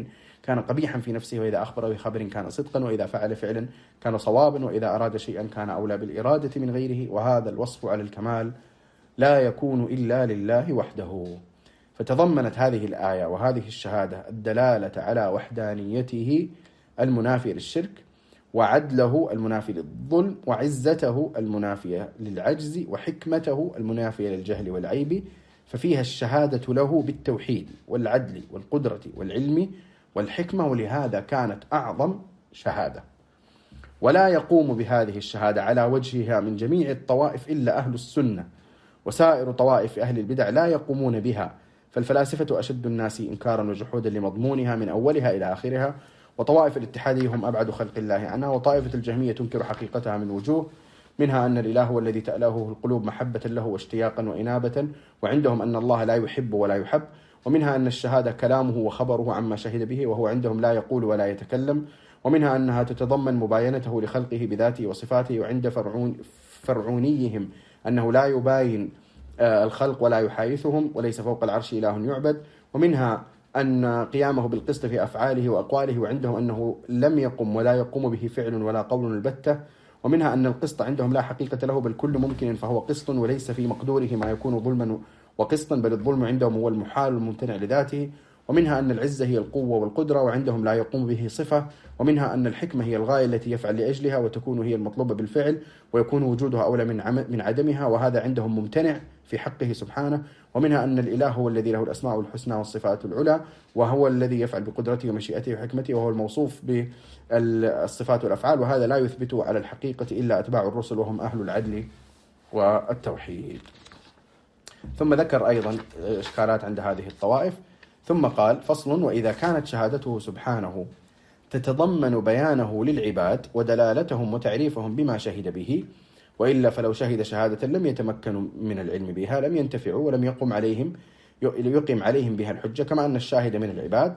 كان قبيحا في نفسه، وإذا أخبر بخبر كان صدقا، وإذا فعل فعلا كان صوابا، وإذا أراد شيئا كان أولى بالإرادة من غيره. وهذا الوصف على الكمال لا يكون إلا لله وحده. فتضمنت هذه الآية وهذه الشهادة الدلالة على وحدانيته المنافية للشرك، وعدله المنافي للظلم، وعزته المنافية للعجز، وحكمته المنافية للجهل والعيب. ففيها الشهادة له بالتوحيد والعدل والقدرة والعلم والحكمة، ولهذا كانت أعظم شهادة. ولا يقوم بهذه الشهادة على وجهها من جميع الطوائف إلا أهل السنة، وسائر طوائف أهل البدع لا يقومون بها. فالفلاسفة أشد الناس إنكارا وجحودا لمضمونها من أولها إلى آخرها، وطوائف الاتحادية هم أبعد خلق الله عنها، وطائفة الجهمية تنكر حقيقتها من وجوه، منها أن الإله هو الذي تألهه القلوب محبة له واشتياقا وإنابة، وعندهم أن الله لا يحب ولا يحب، ومنها أن الشهادة كلامه وخبره عما شهد به، وهو عندهم لا يقول ولا يتكلم، ومنها أنها تتضمن مباينته لخلقه بذاته وصفاته، وعند فرعون فرعونيهم أنه لا يباين الخلق ولا يحايثهم، وليس فوق العرش إله يعبد، ومنها أن قيامه بالقسط في أفعاله وأقواله، وعندهم أنه لم يقم ولا يقوم به فعل ولا قول البتة، ومنها أن القسط عندهم لا حقيقة له، بل كل ممكن فهو قسط، وليس في مقدوره ما يكون ظلما وقسطا، بل الظلم عندهم هو المحال الممتنع لذاته، ومنها أن العزة هي القوة والقدرة، وعندهم لا يقوم به صفة، ومنها أن الحكمة هي الغاية التي يفعل لأجلها، وتكون هي المطلوبة بالفعل، ويكون وجودها أولى من من عدمها، وهذا عندهم ممتنع في حقه سبحانه، ومنها أن الإله هو الذي له الأسماء الحسنى والصفات العلى، وهو الذي يفعل بقدرته ومشيئته وحكمته، وهو الموصوف بالصفات والأفعال، وهذا لا يثبته على الحقيقة إلا أتباع الرسل، وهم أهل العدل والتوحيد. ثم ذكر أيضا إشكالات عند هذه الطوائف، ثم قال: فصل: وإذا كانت شهادته سبحانه تتضمن بيانه للعباد ودلالتهم وتعريفهم بما شهد به، وإلا فلو شهد شهادة لم يتمكنوا من العلم بها لم ينتفعوا ولم يقم عليهم يقيم عليهم بها الحجة، كما أن الشاهد من العباد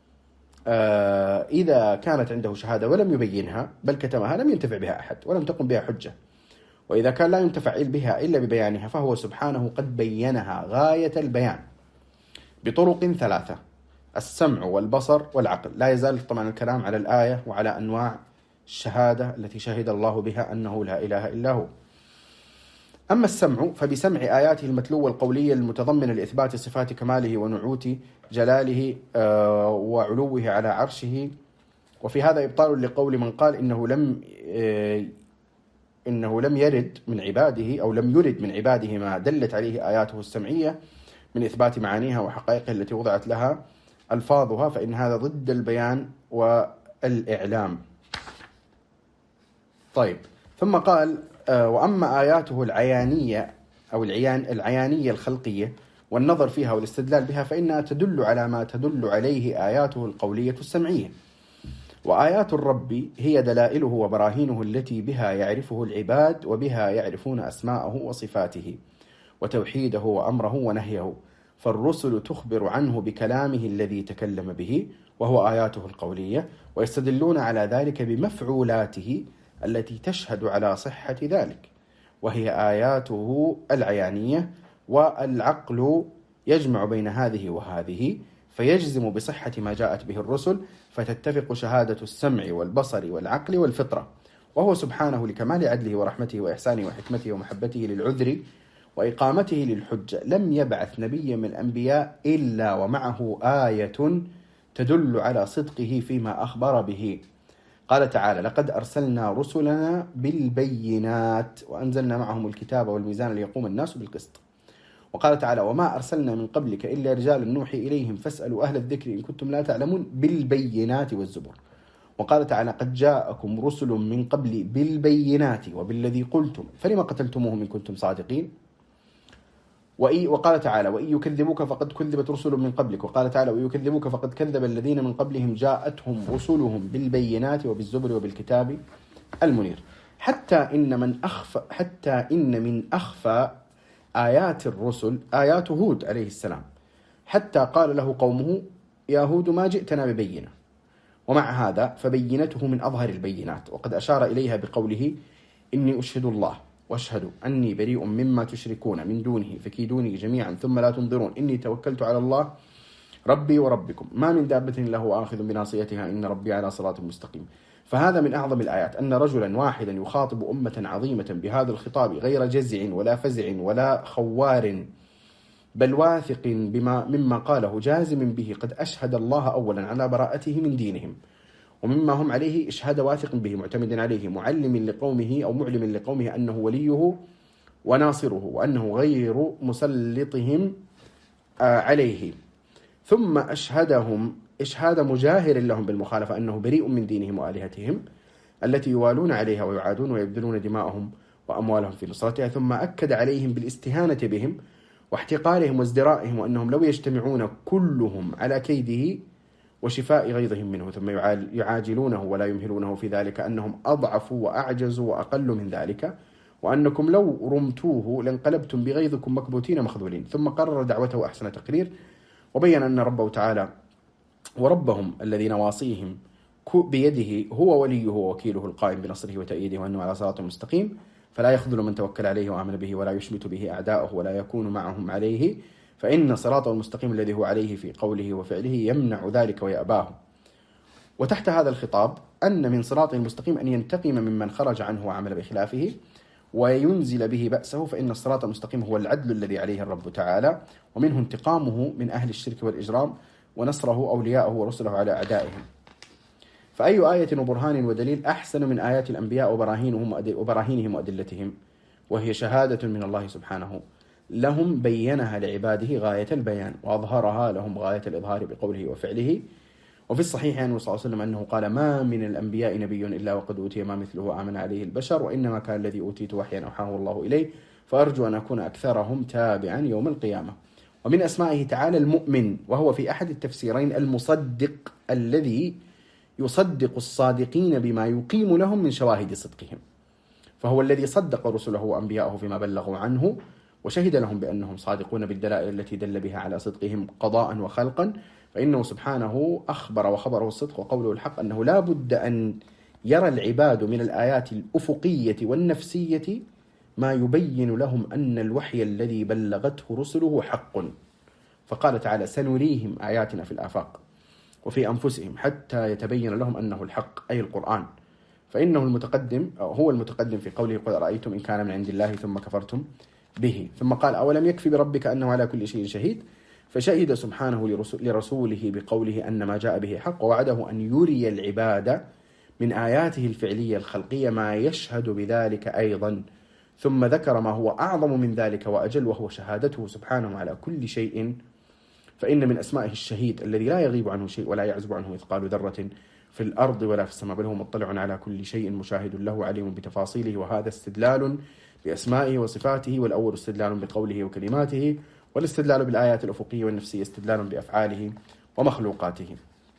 آه إذا كانت عنده شهادة ولم يبينها بل كتمها لم ينتفع بها أحد ولم تقم بها حجة، وإذا كان لا ينتفع بها إلا ببيانها فهو سبحانه قد بينها غاية البيان بطرق ثلاثة: السمع والبصر والعقل. لا يزال طبعا الكلام على الآية وعلى أنواع الشهادة التي شهد الله بها أنه لا إله إلا هو. أما السمع فبسمع آياته المتلوة القولية المتضمنة لإثبات صفات كماله ونعوت جلاله وعلوه على عرشه، وفي هذا إبطال لقول من قال إنه لم إنه لم يرد من عباده أو لم يرد من عباده ما دلت عليه آياته السمعية من إثبات معانيها وحقائقها التي وضعت لها ألفاظها، فإن هذا ضد البيان والإعلام. طيب، ثم قال: وأما آياته العيانية أو العيان العيانية الخلقية والنظر فيها والاستدلال بها فإنها تدل على ما تدل عليه آياته القولية السمعية. وآيات الرب هي دلائله وبراهينه التي بها يعرفه العباد وبها يعرفون أسماءه وصفاته وتوحيده وأمره ونهيه، فالرسل تخبر عنه بكلامه الذي تكلم به وهو آياته القولية، ويستدلون على ذلك بمفعولاته التي تشهد على صحة ذلك وهي آياته العيانية، والعقل يجمع بين هذه وهذه فيجزم بصحة ما جاءت به الرسل، فتتفق شهادة السمع والبصر والعقل والفطرة، وهو سبحانه لكمال عدله ورحمته وإحسانه وحكمته ومحبته للعذر وإقامته للحجة لم يبعث نبيا من الأنبياء إلا ومعه آية تدل على صدقه فيما أخبر به. قال تعالى: لقد أرسلنا رسلنا بالبينات وأنزلنا معهم الكتاب والميزان ليقوم الناس بالقسط. وقال تعالى: وما أرسلنا من قبلك إلا رجالا نوحي إليهم فاسألوا أهل الذكر إن كنتم لا تعلمون بالبينات والزبر. وقال تعالى: قد جاءكم رسل من قبل بالبينات وبالذي قلتم فلما قتلتموهم إن كنتم صادقين. وقال تعالى: وإن يكذبوك فقد كذبت رسل من قبلك. وقال تعالى: وإن يكذبوك فقد كذب الذين من قبلهم جاءتهم رسلهم بالبينات وبالزبر وبالكتاب المنير. حتى إن من أخفى حتى إن من أخفى آيات الرسل آيات هود عليه السلام، حتى قال له قومه: يا هود ما جئتنا ببينة. ومع هذا فبينته من أظهر البينات، وقد أشار إليها بقوله: إني أشهد الله واشهدوا أني بريء مما تشركون من دونه فكيدوني جميعا ثم لا تنظرون إني توكلت على الله ربي وربكم ما من دابة إلا هو آخذ بناصيتها إن ربي على صراط مستقيم. فهذا من أعظم الآيات، أن رجلا واحدا يخاطب أمة عظيمة بهذا الخطاب غير جزع ولا فزع ولا خوار، بل واثق بما مما قاله جازم به، قد أشهد الله أولا على براءته من دينهم ومما هم عليه إشهاد واثق به معتمد عليه، معلم لقومه أو معلم لقومه أنه وليه وناصره وأنه غير مسلطهم عليه، ثم أشهدهم إشهاد مجاهر لهم بالمخالفة أنه بريء من دينهم وآلهتهم التي يوالون عليها ويعادون ويبذلون دماءهم وأموالهم في نصرتها، ثم أكد عليهم بالاستهانة بهم واحتقارهم وازدرائهم، وأنهم لو يجتمعون كلهم على كيده وشفاء غيظهم منه ثم يعاجلونه ولا يمهلونه في ذلك أنهم أضعفوا وأعجزوا وأقل من ذلك، وأنكم لو رمتوه لانقلبتم بغيظكم مكبوتين مخذولين. ثم قرر دعوته أحسن تقرير، وبين أن ربه تعالى وربهم الذي نواصيهم بيده هو وليه ووكيله القائم بنصره وتأييده، وأنه على صراط مستقيم، فلا يخذل من توكل عليه وآمن به ولا يشمت به أعداؤه ولا يكون معهم عليه، فإن صراط المستقيم الذي هو عليه في قوله وفعله يمنع ذلك ويأباه. وتحت هذا الخطاب أن من صراط المستقيم أن ينتقم ممن خرج عنه وعمل بخلافه وينزل به بأسه، فإن الصراط المستقيم هو العدل الذي عليه الرب تعالى، ومنه انتقامه من أهل الشرك والإجرام ونصره أولياءه ورسله على أعدائهم. فأي آية وبرهان ودليل أحسن من آيات الأنبياء وبراهينهم وبراهينهم وأدلتهم، وهي شهادة من الله سبحانه لهم بينها لعباده غاية البيان وأظهرها لهم غاية الإظهار بقوله وفعله. وفي الصحيح عنه صلى الله عليه وسلم أنه قال: ما من الأنبياء نبي إلا وقد أوتي ما مثله آمن عليه البشر، وإنما كان الذي أوتيت وحيا أوحاه الله إليه، فأرجو أن أكون أكثرهم تابعا يوم القيامة. ومن أسمائه تعالى المؤمن، وهو في أحد التفسيرين المصدق الذي يصدق الصادقين بما يقيم لهم من شواهد صدقهم، فهو الذي صدق رسله وأنبياءه فيما بلغوا عنه وشهد لهم بأنهم صادقون بالدلائل التي دل بها على صدقهم قضاء وخلقا، فإنه سبحانه أخبر وخبره الصدق وقوله الحق أنه لا بد أن يرى العباد من الآيات الأفقية والنفسية ما يبين لهم أن الوحي الذي بلغته رسله حق. فقال تعالى: سنريهم آياتنا في الآفاق وفي أنفسهم حتى يتبين لهم أنه الحق، أي القرآن، فإنه المتقدم أو هو المتقدم في قوله: قل أرأيتم إن كان من عند الله ثم كفرتم به. ثم قال: أولم يكفي بربك أنه على كل شيء شهيد، فشهد سبحانه لرسوله بقوله أن ما جاء به حق، ووعده أن يري العباد من آياته الفعلية الخلقية ما يشهد بذلك أيضا، ثم ذكر ما هو أعظم من ذلك وأجل، وهو شهادته سبحانه على كل شيء، فإن من أسمائه الشهيد الذي لا يغيب عنه شيء ولا يعزب عنه مثقال ذرة في الأرض ولا في السماء، بل هو مطلع على كل شيء مشاهد له عليم بتفاصيله. وهذا استدلال بأسمائه وصفاته، والأول استدلال بقوله وكلماته، والاستدلال بالآيات الأفقية والنفسية استدلال بأفعاله ومخلوقاته.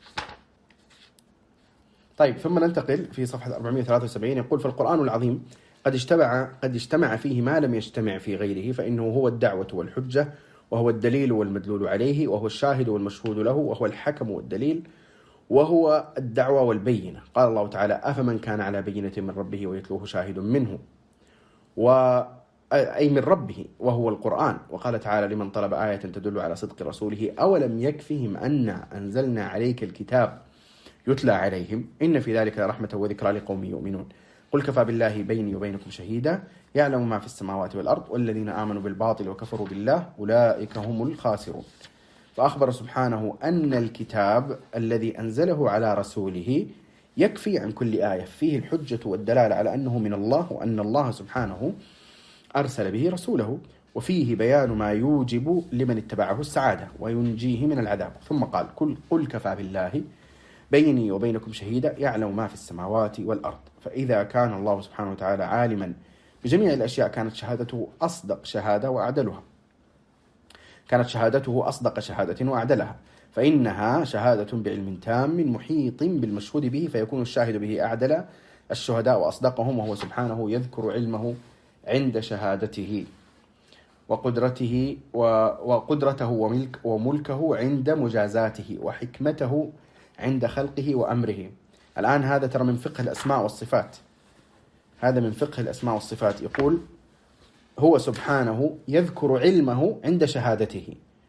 طيب، ثم ننتقل في صفحة أربعمائة وثلاثة وسبعين. يقول: فالقرآن العظيم قد اجتمع قد اجتمع فيه ما لم يجتمع في غيره، فإنه هو الدعوة والحجة، وهو الدليل والمدلول عليه، وهو الشاهد والمشهود له، وهو الحكم والدليل، وهو الدعوة والبينة. قال الله تعالى: أفمن كان على بينة من ربه ويتلوه شاهد منه، و أي من ربه، وهو القرآن. وقال تعالى لمن طلب آية تدل على صدق رسوله: أولم يكفهم أن أنزلنا عليك الكتاب يتلى عليهم إن في ذلك لرحمة وذكرى لقوم يؤمنون. قل كفى بالله بيني وبينكم شهيدا يعلم ما في السماوات والأرض والذين آمنوا بالباطل وكفروا بالله أولئك هم الخاسرون. فأخبر سبحانه أن الكتاب الذي أنزله على رسوله يكفي عن كل آية، فيه الحجة والدلالة على أنه من الله، وأن الله سبحانه أرسل به رسوله، وفيه بيان ما يوجب لمن اتبعه السعادة وينجيه من العذاب. ثم قال: قل, قل كفى بالله بيني وبينكم شهيدا يعلم ما في السماوات والأرض. فإذا كان الله سبحانه وتعالى عالما بجميع الأشياء كانت شهادته أصدق شهادة وأعدلها كانت شهادته أصدق شهادة وأعدلها، فإنها شهادة بعلم تام محيط بالمشهود به، فيكون الشاهد به أعدل الشهداء وأصدقهم، وهو سبحانه يذكر علمه عند شهادته وقدرته وقدرته وملك وملكه عند مجازاته وحكمته عند خلقه وأمره. الآن هذا ترى من فقه الأسماء والصفات، هذا من فقه الأسماء والصفات. يقول: هو سبحانه يذكر علمه عند شهادته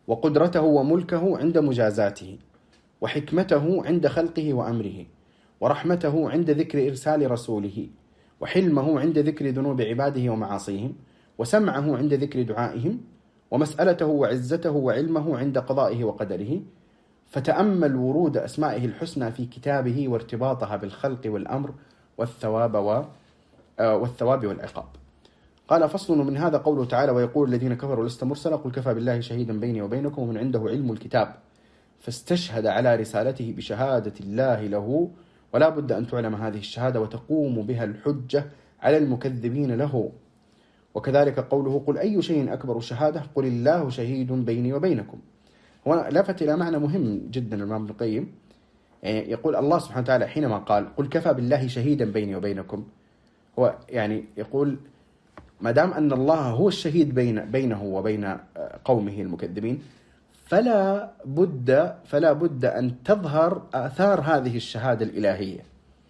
وقدرته وملكه عند مجازاته، وحكمته عند خلقه وأمره، ورحمته عند ذكر إرسال رسوله، وحلمه عند ذكر ذنوب عباده ومعاصيهم، وسمعه عند ذكر دعائهم، ومسألته وعزته وعلمه عند قضائه وقدره. فتأمل ورود أسمائه الحسنى في كتابه وارتباطها بالخلق والأمر والثواب و... والثواب والعقاب. قال: فصل. من هذا قوله تعالى: ويقول الذين كفروا لست مرسلا قل كفى بالله شهيدا بيني وبينكم ومن عنده علم الكتاب، فاستشهد على رسالته بشهادة الله له، ولا بد أن تعلم هذه الشهادة وتقوم بها الحجة على المكذبين له. وكذلك قوله: قل أي شيء أكبر شهادة قل الله شهيد بيني وبينكم. هو لفت إلى معنى مهم جدا الإمام ابن القيم، يقول الله سبحانه وتعالى حينما قال قل كفى بالله شهيدا بيني وبينكم، هو يعني يقول ما دام أن الله هو الشهيد بين بينه وبين قومه المكذبين، فلا بد فلا بد أن تظهر آثار هذه الشهادة الإلهية.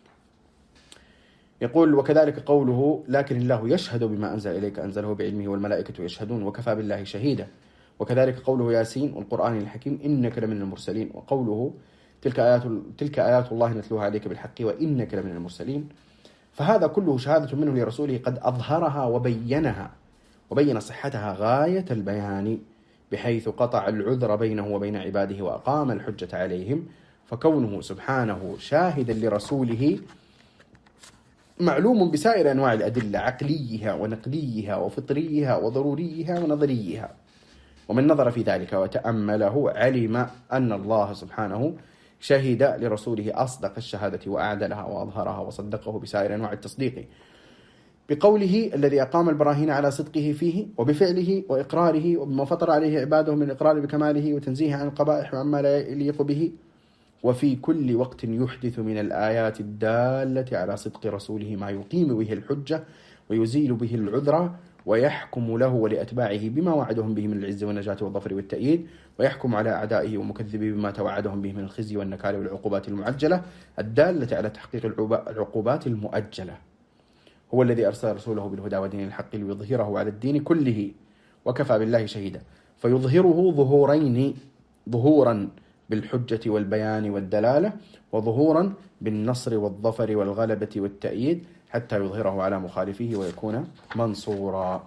يقول: وكذلك قوله: لكن الله يشهد بما أنزل إليك أنزله بعلمه والملائكة يشهدون وكفى بالله شهيدا. وكذلك قوله: ياسين والقرآن الحكيم إنك لمن المرسلين. وقوله: تلك آيات تلك آيات الله نتلوها عليك بالحق وإنك لمن المرسلين. فهذا كله شهادة منه لرسوله قد أظهرها وبينها، وبين صحتها غاية البيان، بحيث قطع العذر بينه وبين عباده وأقام الحجة عليهم. فكونه سبحانه شاهدا لرسوله معلوم بسائر أنواع الأدلة، عقليها ونقليها وفطريها وضروريها ونظريها. ومن نظر في ذلك وتأمله علم أن الله سبحانه شهد لرسوله أصدق الشهادة وأعدلها وأظهرها وصدقه بسائر أنواع التصديق، بقوله الذي أقام البراهين على صدقه فيه، وبفعله وإقراره، وبما فطر عليه عباده من الإقرار بكماله وتنزيه عن القبائح وعما لا يليق به. وفي كل وقت يحدث من الآيات الدالة على صدق رسوله ما يقيم به الحجة ويزيل به العذر، ويحكم له ولأتباعه بما وعدهم به من العز والنجاة والظفر والتأييد، ويحكم على أعدائه ومكذبيه بما توعدهم به من الخزي والنكال والعقوبات المعجلة الدالة على تحقيق العقوبات المؤجلة. هو الذي أرسل رسوله بالهدى ودين الحق ليظهره على الدين كله وكفى بالله شهيدا. فيظهره ظهورين: ظهورا بالحجة والبيان والدلالة، وظهورا بالنصر والظفر والغلبة والتأييد، حتى يظهره على مخالفيه ويكون منصورا.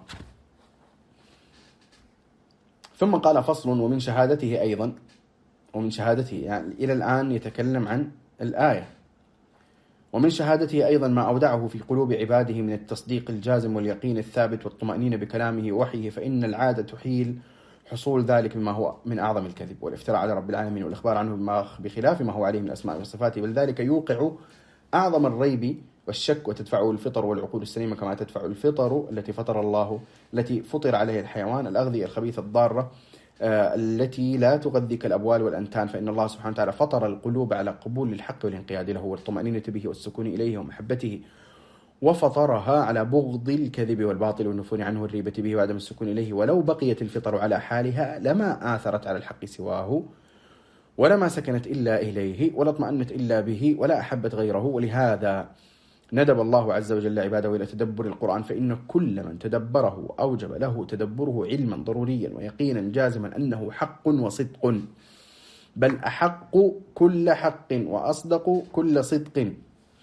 ثم قال: فصل. ومن شهادته أيضا، ومن شهادته يعني إلى الآن يتكلم عن الآية. ومن شهادته أيضا ما أودعه في قلوب عباده من التصديق الجازم واليقين الثابت والطمأنينة بكلامه ووحيه، فإن العادة تحيل حصول ذلك بما هو من أعظم الكذب والافتراء على رب العالمين والإخبار عنه بما بخلاف ما هو عليه من الأسماء والصفات، ولذلك يوقع أعظم الريب والشك، وتدفعه الفطر والعقول السليمة كما تدفع الفطر التي فطر الله التي فطر عليها الحيوان الأغذية الخبيثة الضارة آه التي لا تغذيك الأبوال والأنتان. فإن الله سبحانه وتعالى فطر القلوب على قبول الحق والانقياد له والطمأنينة به والسكون إليه ومحبته، وفطرها على بغض الكذب والباطل والنفور عنه والريبة به وعدم السكون إليه. ولو بقيت الفطر على حالها لما آثرت على الحق سواه، ولما سكنت إلا إليه، ولا اطمأنت إلا به، ولا أحبت غيره. ولهذا ندب الله عز وجل عباده إلى تدبر القرآن، فإن كل من تدبره أوجب له تدبره علما ضروريا ويقينا جازما أنه حق وصدق، بل أحق كل حق وأصدق كل صدق.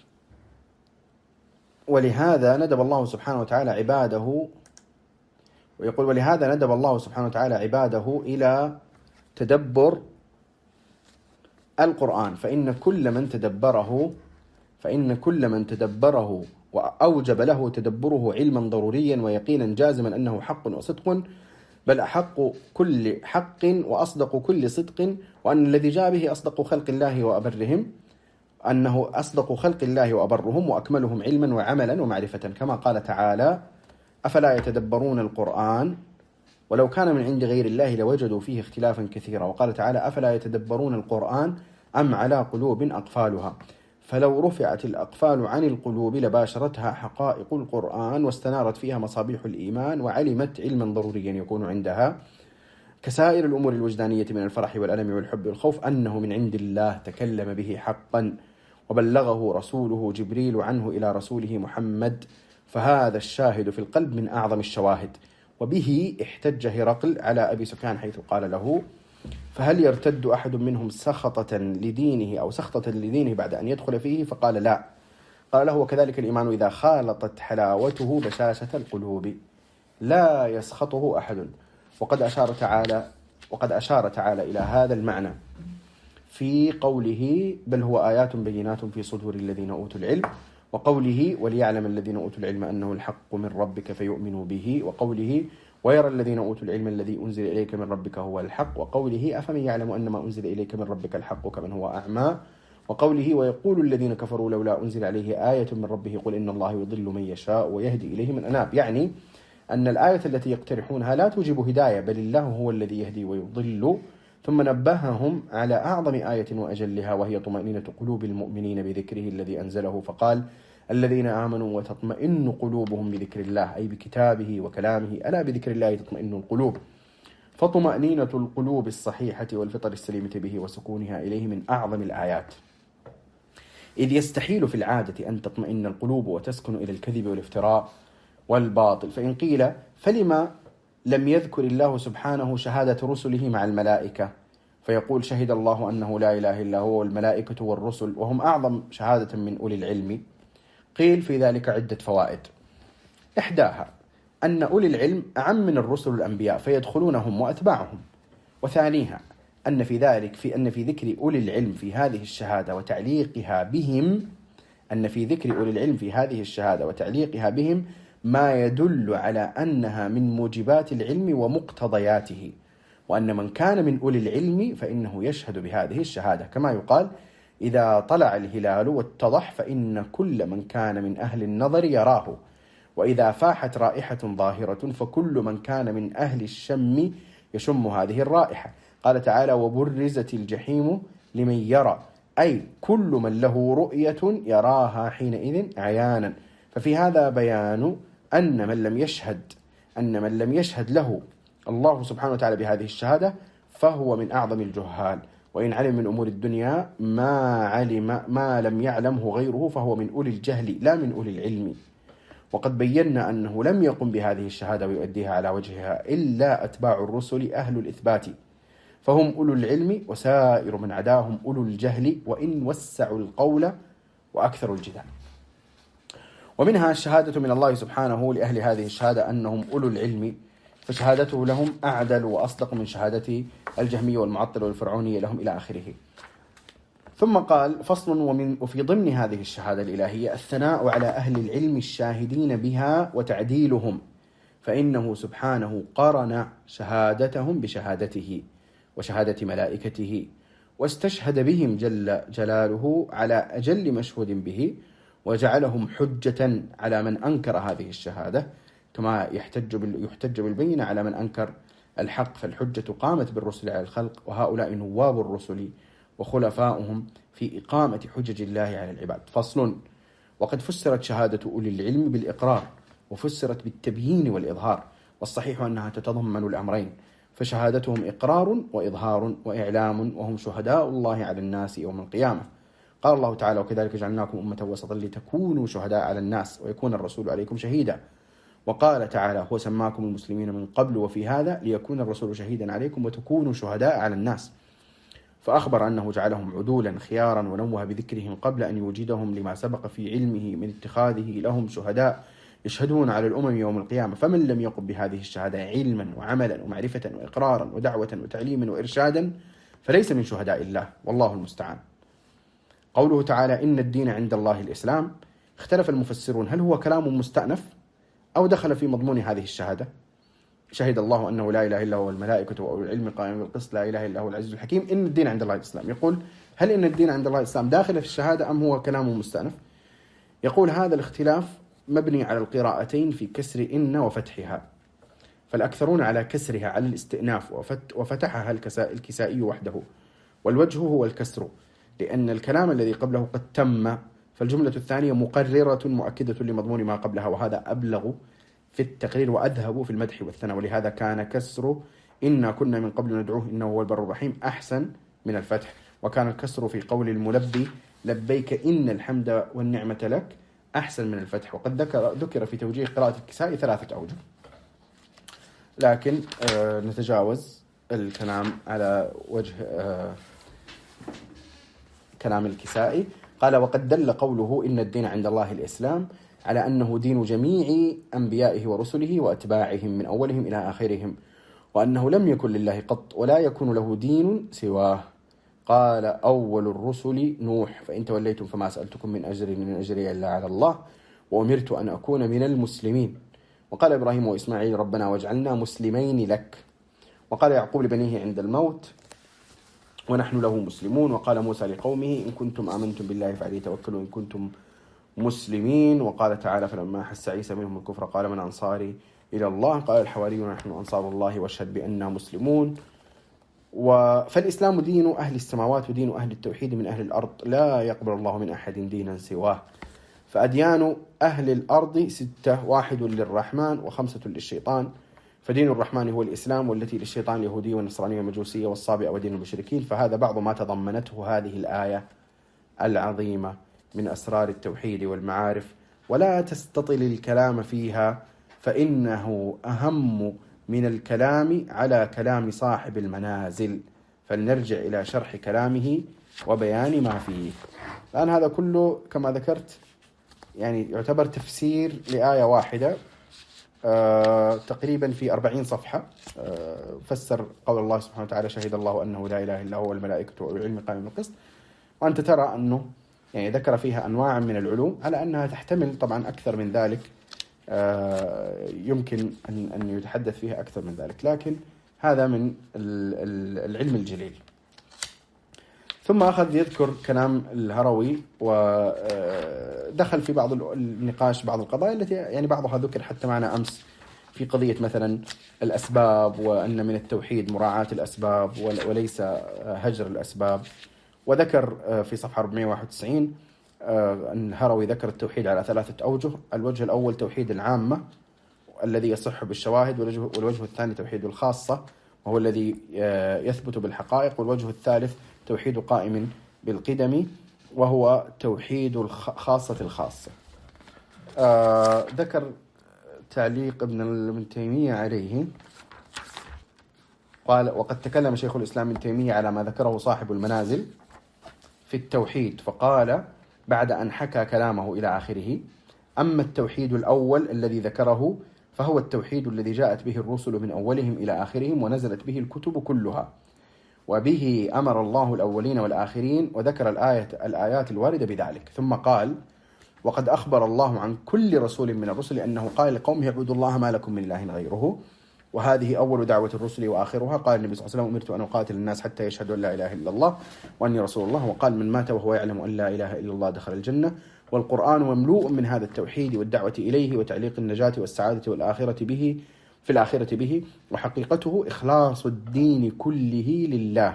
ولهذا ندب الله سبحانه وتعالى عباده ويقول ولهذا ندب الله سبحانه وتعالى عباده إلى تدبر القرآن، فإن كل من تدبره فإن كل من تدبره وأوجب له تدبره علما ضروريا ويقينا جازما أنه حق وصدق، بل أحق كل حق وأصدق كل صدق، وأن الذي جاء به أصدق خلق الله وأبرهم أنه أصدق خلق الله وأبرهم وأكملهم علما وعملا ومعرفة، كما قال تعالى: أفلا يتدبرون القرآن ولو كان من عند غير الله لوجدوا فيه اختلافا كثيرا. وقال تعالى: أفلا يتدبرون القرآن أم على قلوب أقفالها. فلو رفعت الأقفال عن القلوب لباشرتها حقائق القرآن واستنارت فيها مصابيح الإيمان، وعلمت علما ضروريا يكون عندها كسائر الأمور الوجدانية من الفرح والألم والحب والخوف أنه من عند الله تكلم به حقا وبلغه رسوله جبريل عنه إلى رسوله محمد. فهذا الشاهد في القلب من أعظم الشواهد، وبه احتج هرقل على أبي سفيان حيث قال له: فهل يرتد أحد منهم سخطة لدينه أو سخطة لدينه بعد أن يدخل فيه؟ فقال: لا. قال له: وكذلك الإيمان إذا خالطت حلاوته بشاشة القلوب لا يسخطه أحد. وقد أشار تعالى وقد أشار تعالى إلى هذا المعنى في قوله: بل هو آيات بينات في صدور الذين أوتوا العلم، وقوله: وليعلم الذين أوتوا العلم أنه الحق من ربك فيؤمنوا به، وقوله: ويرى الذين أوتوا العلم الذي أنزل إليك من ربك هو الحق، وقوله: أفمن يعلم أن ما أنزل إليك من ربك الحق كمن هو أعمى، وقوله: ويقول الذين كفروا لولا أنزل عليه آية من ربه قل إن الله يضل من يشاء ويهدي إليه من أناب. يعني أن الآية التي يقترحونها لا توجب هداية، بل الله هو الذي يهدي ويضل. ثم نبههم على أعظم آية وأجلها، وهي طمأنينة قلوب المؤمنين بذكره الذي أنزله، فقال: الذين آمنوا وتطمئن قلوبهم بذكر الله، أي بكتابه وكلامه. ألا بذكر الله تطمئن القلوب. فطمأنينة القلوب الصحيحة والفطر السليمة به وسكونها إليه من أعظم الآيات، إذ يستحيل في العادة أن تطمئن القلوب وتسكن إلى الكذب والافتراء والباطل. فإن قيل: فلما لم يذكر الله سبحانه شهادة رسله مع الملائكة؟ فيقول: شهد الله أنه لا إله إلا هو والملائكة والرسل وهم أعظم شهادة من أولي العلم. قيل في ذلك عدة فوائد. إحداها أن أولي العلم أعم من الرسل الأنبياء فيدخلونهم وأتباعهم. وثانيها أن في ذلك في أن في ذكر أولي العلم في هذه الشهادة وتعليقها بهم أن في ذكر أولي العلم في هذه الشهادة وتعليقها بهم ما يدل على أنها من موجبات العلم ومقتضياته، وأن من كان من أولي العلم فإنه يشهد بهذه الشهادة، كما يقال: إذا طلع الهلال واتضح فإن كل من كان من أهل النظر يراه، وإذا فاحت رائحة ظاهرة فكل من كان من أهل الشم يشم هذه الرائحة. قال تعالى: وبرزت الجحيم لمن يرى، أي كل من له رؤية يراها حينئذ عيانا. ففي هذا بيان أن من لم يشهد أن من لم يشهد له الله سبحانه وتعالى بهذه الشهادة فهو من أعظم الجهال، وإن علم من أمور الدنيا ما علم ما لم يعلمه غيره فهو من أولي الجهل لا من أولي العلم. وقد بينا أنه لم يقم بهذه الشهادة ويؤديها على وجهها إلا أتباع الرسل أهل الإثبات، فهم أولو العلم، وسائر من عداهم أولو الجهل وإن وسعوا القول وأكثروا الجدال. ومنها الشهادة من الله سبحانه لأهل هذه الشهادة أنهم أولو العلم، فشهادته لهم أعدل وأصدق من شهادة الجهمية والمعطل والفرعونية لهم إلى آخره. ثم قال: فصل: ومن وفي ضمن هذه الشهادة الإلهية الثناء على أهل العلم الشاهدين بها وتعديلهم، فإنه سبحانه قرن شهادتهم بشهادته وشهادة ملائكته، واستشهد بهم جل جلاله على أجل مشهود به، وجعلهم حجة على من أنكر هذه الشهادة، كما يحتج يحتج بالبينة على من أنكر الحق، فالحجة قامت بالرسل على الخلق، وهؤلاء نواب الرسل وخلفاؤهم في إقامة حجج الله على العباد. فصل: وقد فسرت شهادة أولي العلم بالإقرار، وفسرت بالتبيين والإظهار، والصحيح أنها تتضمن الأمرين، فشهادتهم إقرار وإظهار وإعلام، وهم شهداء الله على الناس يوم القيامة. قال الله تعالى: وكذلك جعلناكم أمة وسطا لتكونوا شهداء على الناس ويكون الرسول عليكم شهيدا. وقال تعالى: هو سماكم المسلمين من قبل وفي هذا ليكون الرسول شهيدا عليكم وتكونوا شهداء على الناس. فأخبر أنه جعلهم عدولا خيارا، ونوه بذكرهم قبل أن يوجدهم لما سبق في علمه من اتخاذه لهم شهداء يشهدون على الأمم يوم القيامة. فمن لم يقم بهذه الشهادة علما وعملا ومعرفة وإقرارا ودعوة وتعليما وإرشادا فليس من شهداء الله، والله المستعان. قوله تعالى: إن الدين عند الله الإسلام، اختلف المفسرون هل هو كلام مستأنف أو دخل في مضمون هذه الشهادة. شهد الله أنه لا إله إلا هو والملائكة وأولو العلم قائما بالقسط لا إله إلا هو العزيز الحكيم. إن الدين عند الله الإسلام، يقول: هل إن الدين عند الله الإسلام داخل في الشهادة أم هو كلام مستأنف؟ يقول: هذا الاختلاف مبني على القراءتين في كسر إن وفتحها، فالأكثرون على كسرها على الاستئناف، وفتحها الكسائي وحده، والوجه هو الكسر، لأن الكلام الذي قبله قد تم، فالجملة الثانية مقررة مؤكدة لمضمون ما قبلها، وهذا أبلغ في التقرير وأذهب في المدح والثناء، ولهذا كان كسر إنا كنا من قبل ندعوه إنه هو البر الرحيم أحسن من الفتح، وكان الكسر في قول الملبي لبيك إن الحمد والنعمة لك أحسن من الفتح. وقد ذكر ذكر في توجيه قراءة الكسائي ثلاثة أوجه. لكن آه نتجاوز الكلام على وجه آه كلام الكسائي. قال: وقد دل قوله إن الدين عند الله الإسلام على أنه دين جميع أنبيائه ورسله وأتباعهم من أولهم إلى آخرهم، وأنه لم يكن لله قط ولا يكون له دين سواه. قال: أول الرسل نوح: فإن توليتم فما سألتكم من أجر من أجري إلا على الله وأمرت أن أكون من المسلمين. وقال إبراهيم وإسماعيل: ربنا واجعلنا مسلمين لك. وقال يعقوب لبنيه عند الموت: ونحن له مسلمون. وقال موسى لقومه: إن كنتم آمنتم بالله فعليه توكلوا إن كنتم مسلمين. وقال تعالى: فلما أحس عيسى منهم الكفر قال: من أنصاري إلى الله؟ قال الحواريون: نحن أنصار الله واشهد بأننا مسلمون. فالإسلام دين أهل السماوات ودين أهل التوحيد من أهل الأرض، لا يقبل الله من أحد دينا سواه. فأديان أهل الأرض ستة: واحد للرحمن وخمسة للشيطان. فدين الرحمن هو الإسلام، والتي للشيطان اليهودية والنصرانية والمجوسية والصابئة ودين المشركين. فهذا بعض ما تضمنته هذه الآية العظيمة من أسرار التوحيد والمعارف، ولا تستطل الكلام فيها، فإنه أهم من الكلام على كلام صاحب المنازل. فلنرجع إلى شرح كلامه وبيان ما فيه. الآن هذا كله كما ذكرت يعني يعتبر تفسير لآية واحدة آه، تقريبا في أربعين صفحة. آه، فسر قول الله سبحانه وتعالى: شهد الله أنه لا إله إلا هو والملائكة وأولو العلم قائما بالقسط. وأنت ترى أنه يعني ذكر فيها أنواع من العلوم على أنها تحتمل طبعا أكثر من ذلك، آه، يمكن أن أن يتحدث فيها أكثر من ذلك، لكن هذا من العلم الجليل. ثم أخذ يذكر كلام الهروي ودخل في بعض النقاش بعض القضايا التي يعني بعضها ذكر حتى معنا أمس في قضية مثلا الأسباب، وأن من التوحيد مراعاة الأسباب وليس هجر الأسباب. وذكر في صفحة أربعمائة وواحد وتسعين أن الهروي ذكر التوحيد على ثلاثة أوجه: الوجه الأول توحيد العامة الذي يصح بالشواهد، والوجه الثاني توحيد الخاصة وهو الذي يثبت بالحقائق، والوجه الثالث توحيد قائم بالقدم وهو توحيد الخاصة الخاصة. آه ذكر تعليق ابن تيمية عليه، قال: وقد تكلم شيخ الإسلام ابن تيمية على ما ذكره صاحب المنازل في التوحيد، فقال بعد أن حكى كلامه إلى آخره: أما التوحيد الأول الذي ذكره فهو التوحيد الذي جاءت به الرسل من أولهم إلى آخرهم ونزلت به الكتب كلها، وبه أمر الله الأولين والآخرين، وذكر الآية الآيات الواردة بذلك. ثم قال: وقد أخبر الله عن كل رسول من الرسل أنه قال لقومه: اعبدوا الله ما لكم من إله غيره، وهذه أول دعوة الرسل وآخرها. قال النبي صلى الله عليه وسلم: أمرت أن أقاتل الناس حتى يشهدوا أن لا إله إلا الله وأني رسول الله. وقال: من مات وهو يعلم أن لا إله إلا الله دخل الجنة. والقرآن مملوء من هذا التوحيد والدعوة إليه وتعليق النجاة والسعادة والآخرة به في الآخرة به، وحقيقته إخلاص الدين كله لله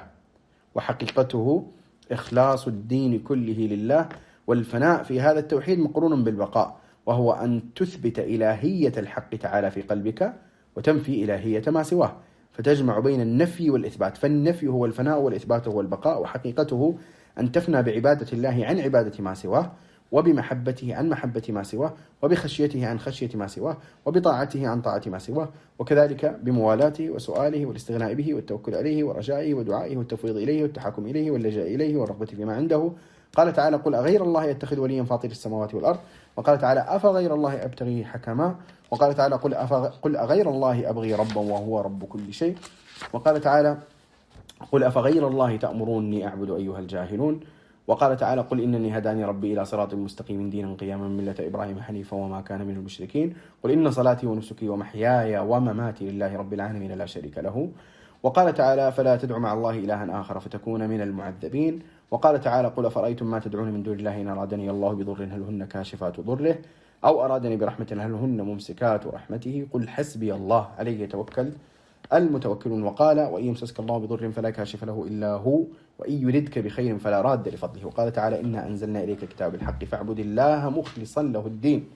وحقيقته إخلاص الدين كله لله والفناء في هذا التوحيد مقرون بالبقاء، وهو أن تثبت إلهية الحق تعالى في قلبك وتنفي إلهية ما سواه، فتجمع بين النفي والإثبات. فالنفي هو الفناء والإثبات هو البقاء، وحقيقته أن تفنى بعبادة الله عن عبادة ما سواه، وبمحبته عن محبة ما سواه، وبخشيته عن خشية ما سواه، وبطاعته عن طاعة ما سواه، وكذلك بموالاته وسؤاله والاستغناء به والتوكل عليه ورجائه ودعائه والتفويض إليه والتحاكم إليه واللجاء إليه والرغبة فيما عنده. قال تعالى: قل أغير الله يتخذ وليا فاطر السماوات والأرض. وقال تعالى: أفغير الله أبتغي حكما. وقال تعالى: قل, قل أغير الله أبغي ربا وهو رب كل شيء. وقال تعالى: قل أفغير الله تأمروني أعبد أيها الجاهلون. وقال تعالى: قل إنني هداني ربي إلى صراط مستقيم دينا قياما ملة إبراهيم حنيفا وما كان من المشركين. قل إن صلاتي ونسكي ومحياي ومماتي لله رب العالمين لا شريك له. وقال تعالى: فلا تدع مع الله إلها آخر فتكون من المعذبين. وقال تعالى: قل أفرأيتم ما تدعون من دون الله إن أرادني الله بضر هل هن كاشفات ضره أو أرادني برحمة هل هن ممسكات رحمته قل حسبي الله عليه يتوكل المتوكلون. وقال: وإن يمسسك الله بضر فلا كاشف له إلا هو وإن يردك بخير فلا راد لفضله. وقال تعالى: إنا أنزلنا إليك الكتاب الحق فاعبد الله مخلصا له الدين.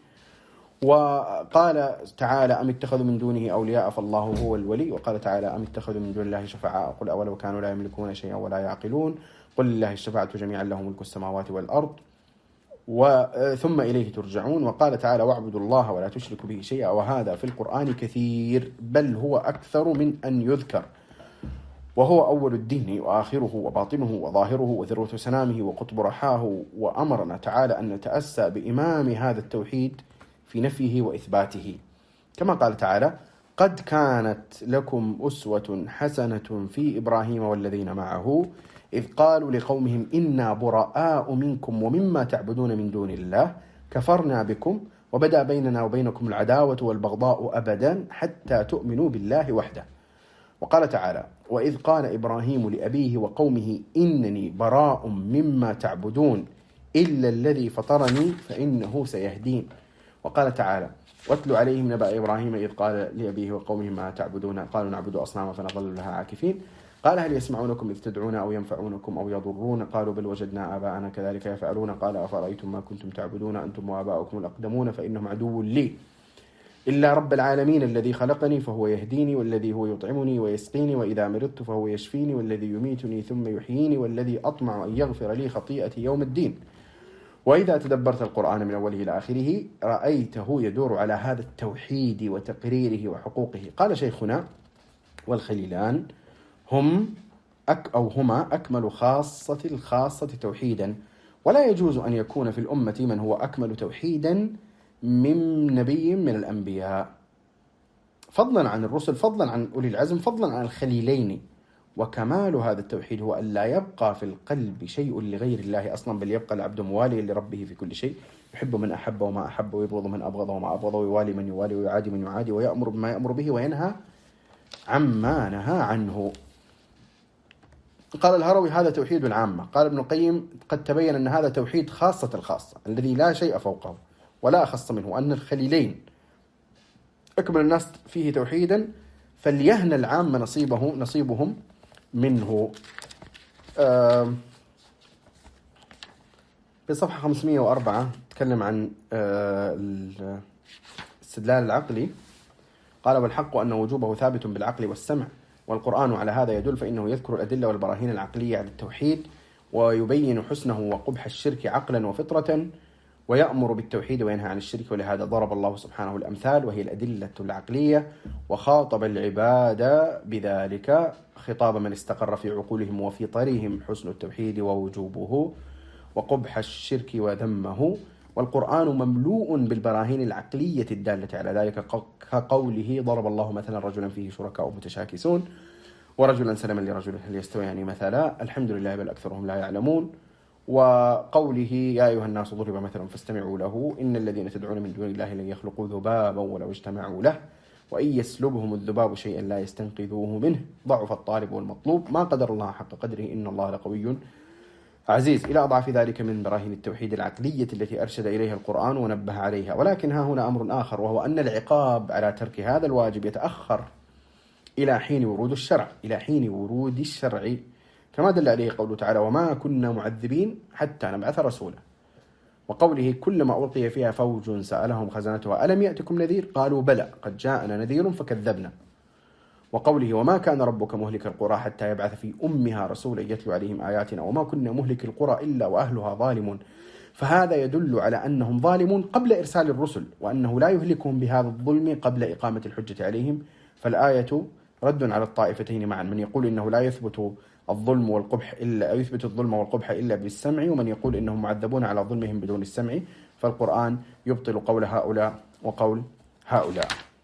وقال تعالى: أم اتخذوا من دونه أولياء فالله هو الولي. وقال تعالى: أم اتخذوا من دون الله شفعاء قل أولو كانوا لا يملكون شيئا ولا يعقلون قل لله الشفاعة جميعا له ملك السماوات والأرض. ثم إليه ترجعون. وقال تعالى واعبدوا الله ولا تشركوا به شيئا، وهذا في القرآن كثير، بل هو أكثر من أن يذكر، وهو أول الدين وآخره وباطنه وظاهره وذروة سنامه وقطب رحاه. وأمرنا تعالى أن نتأسى بإمام هذا التوحيد في نفيه وإثباته، كما قال تعالى قد كانت لكم أسوة حسنة في إبراهيم والذين معه إذ قالوا لقومهم إنا براء منكم ومما تعبدون من دون الله كفرنا بكم وبدأ بيننا وبينكم العداوة والبغضاء أبدا حتى تؤمنوا بالله وحده. وقال تعالى وإذ قال إبراهيم لأبيه وقومه إنني براء مما تعبدون إلا الذي فطرني فإنه سيهدين. وقال تعالى واتل عليهم نبأ إبراهيم إذ قال لأبيه وقومه ما تعبدون قالوا نعبد أصناما فنظل لها عاكفين قال هل يسمعونكم إذ تدعون أو ينفعونكم أو يضرون قالوا بل وجدنا آباءنا كذلك يفعلون قال أفرأيتم ما كنتم تعبدون أنتم وآباؤكم الأقدمون فإنهم عدو لي إلا رب العالمين الذي خلقني فهو يهديني والذي هو يطعمني ويسقيني وإذا مرضت فهو يشفيني والذي يميتني ثم يحييني والذي أطمع أن يغفر لي خطيئتي يوم الدين. وإذا تدبرت القرآن من أوله إلى آخره رأيته يدور على هذا التوحيد وتقريره وحقوقه. قال شيخنا والخليلان هم أك أو هما أكمل خاصة الخاصة توحيدا، ولا يجوز أن يكون في الأمة من هو أكمل توحيدا من نبي من الأنبياء، فضلا عن الرسل، فضلا عن أولي العزم، فضلا عن الخليلين. وكمال هذا التوحيد هو أن لا يبقى في القلب شيء لغير الله أصلا، بل يبقى العبد مواليا لربه في كل شيء، يحب من أحب وما أحب ويبغض من أبغض وما أبغض ويوالي من يوالي ويعادي من يعادي ويأمر بما يأمر به وينهى عما نهى عنه. قال الهروي هذا توحيد العامة. قال ابن القيم قد تبين أن هذا توحيد خاصة الخاصة الذي لا شيء فوقه ولا أخص منه، أن الخليلين أكمل الناس فيه توحيدا فليهنى العامة نصيبه نصيبهم منه. في صفحة خمسمائة وأربعة تكلم عن الاستدلال العقلي. قال والحق أن وجوبه ثابت بالعقل والسمع، والقرآن على هذا يدل، فإنه يذكر الأدلة والبراهين العقلية على التوحيد ويبين حسنه وقبح الشرك عقلا وفطرة ويأمر بالتوحيد وينهى عن الشرك. ولهذا ضرب الله سبحانه الأمثال وهي الأدلة العقلية، وخاطب العباد بذلك خطاب من استقر في عقولهم وفطرهم حسن التوحيد ووجوبه وقبح الشرك وذمه. والقرآن مملوء بالبراهين العقلية الدالة على ذلك، كقوله ضرب الله مثلا رجلا فيه شركاء متشاكسون ورجلا سلما لرجل هل يستويان مثلا الحمد لله بل أكثرهم لا يعلمون. وقوله يا أيها الناس ضرب مثلا فاستمعوا له إن الذين تدعون من دون الله لن يخلقوا ذبابا ولو اجتمعوا له وإن يسلبهم الذباب شيئا لا يستنقذوه منه ضعف الطالب والمطلوب ما قدر الله حق قدره إن الله لقوي عزيز، إلى أضعاف ذلك من براهين التوحيد العقلية التي أرشد إليها القرآن ونبه عليها. ولكن ها هنا أمر آخر، وهو أن العقاب على ترك هذا الواجب يتأخر إلى حين ورود الشرع إلى حين ورود الشرع كما دل عليه قوله تعالى وما كنا معذبين حتى نبعث رسولا، وقوله كلما ألقي فيها فوج سألهم خزنتها ألم يأتكم نذير قالوا بلى قد جاءنا نذير فكذبنا، وقوله وما كان ربك مهلك القرى حتى يبعث في أمها رسولا يتلو عليهم آياتنا وما كنا مهلك القرى إلا وأهلها ظالمون. فهذا يدل على أنهم ظالمون قبل إرسال الرسل، وأنه لا يهلكهم بهذا الظلم قبل إقامة الحجة عليهم. فالآية رد على الطائفتين معا، من يقول إنه لا يثبت الظلم والقبح إلا يثبت الظلم والقبح إلا بالسمع، ومن يقول إنهم معذبون على ظلمهم بدون السمع. فالقرآن يبطل قول هؤلاء وقول هؤلاء.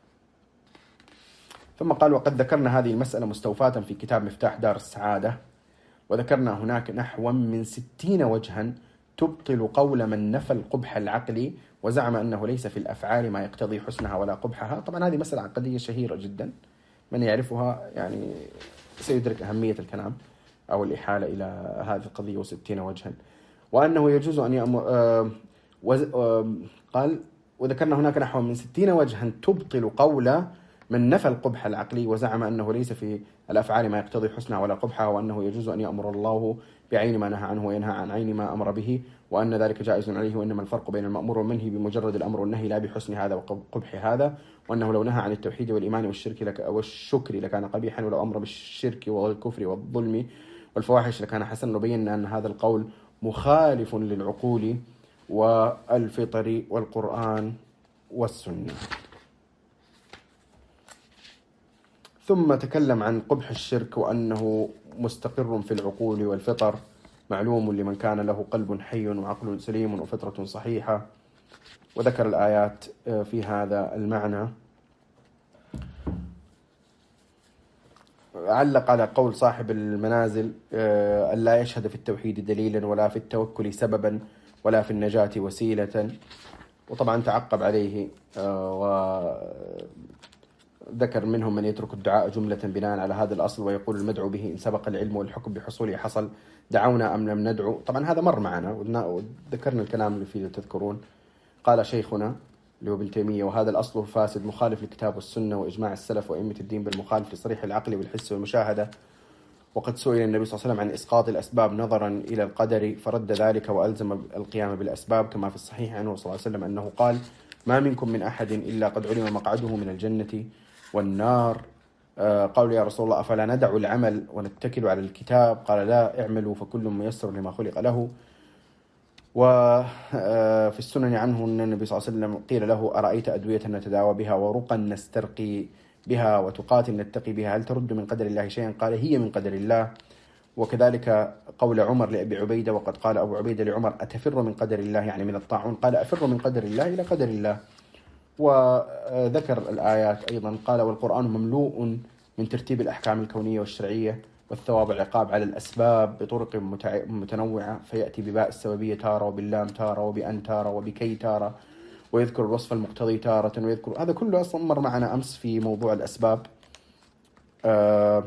ثم قال وقد ذكرنا هذه المسألة مستوفاة في كتاب مفتاح دار السعادة، وذكرنا هناك نحو من ستين وجها تبطل قول من نفى القبح العقلي وزعم أنه ليس في الأفعال ما يقتضي حسنها ولا قبحها. طبعا هذه مسألة عقدية شهيرة جدا، من يعرفها يعني سيدرك أهمية الكلام أو الإحالة إلى هذه القضية وستين وجها. وأنه يجوز أن يأمر آه وز... آه قال وذكرنا هناك نحو من ستين وجها تبطل قول من نفى القبح العقلي وزعم أنه ليس في الأفعال ما يقتضي حسنها ولا قبحها، وأنه يجوز أن يأمر الله بعين ما نهى عنه وينهى عن عين ما أمر به، وأن ذلك جائز عليه، وإنما الفرق بين المأمور والمنهي بمجرد الأمر والنهي لا بحسن هذا وقبح هذا، وأنه لو نهى عن التوحيد والإيمان والشرك لك والشكر لكان قبيحا، ولو أمر بالشرك والكفر والظلم والفواحش لكان حسنا. وبينا أن هذا القول مخالف للعقول والفطر والقرآن والسنة. ثم تكلم عن قبح الشرك وأنه مستقر في العقول والفطر، معلوم لمن كان له قلب حي وعقل سليم وفطرة صحيحة، وذكر الآيات في هذا المعنى. علق على قول صاحب المنازل ألا يشهد في التوحيد دليلا ولا في التوكل سببا ولا في النجاة وسيلة، وطبعا تعقب عليه وذكر منهم من يترك الدعاء جملة بناء على هذا الأصل ويقول المدعو به إن سبق العلم والحكم بحصوله حصل، دعونا أم لم ندعو. طبعا هذا مر معنا وذكرنا الكلام اللي فيه تذكرون. قال شيخنا اللي هو ابن تيمية وهذا الأصل فاسد مخالف للكتاب والسنة وإجماع السلف وأئمة الدين بالمخالف لصريح العقل والحس والمشاهدة. وقد سئل النبي صلى الله عليه وسلم عن إسقاط الأسباب نظرا إلى القدر فرد ذلك وألزم القيام بالأسباب، كما في الصحيح عنه صلى الله عليه وسلم أنه قال ما منكم من أحد إلا قد علم مقعده من الجنة والنار. آه قالوا يا رسول الله أفلا ندع العمل ونتكل على الكتاب؟ قال لا، اعملوا فكل ميسر لما خلق له. وفي السنن عنه أن النبي صلى الله عليه وسلم قيل له أرأيت أدوية نتداوى بها ورقا نسترقي بها وتقاتل نتقي بها هل ترد من قدر الله شيئا؟ قال هي من قدر الله. وكذلك قول عمر لأبي عبيدة وقد قال أبو عبيدة لعمر أتفر من قدر الله يعني من الطاعون؟ قال أفر من قدر الله إلى قدر الله. وذكر الآيات أيضا قال والقرآن مملوء من ترتيب الأحكام الكونية والشرعية والثواب والعقاب على الأسباب بطرق متنوعة، فيأتي بباء السببية تارة وباللام تارة وبأن تارة وبكي تارة، ويذكر الوصف المقتضي تارة ويذكر هذا كله أصلا مر معنا أمس في موضوع الأسباب. آه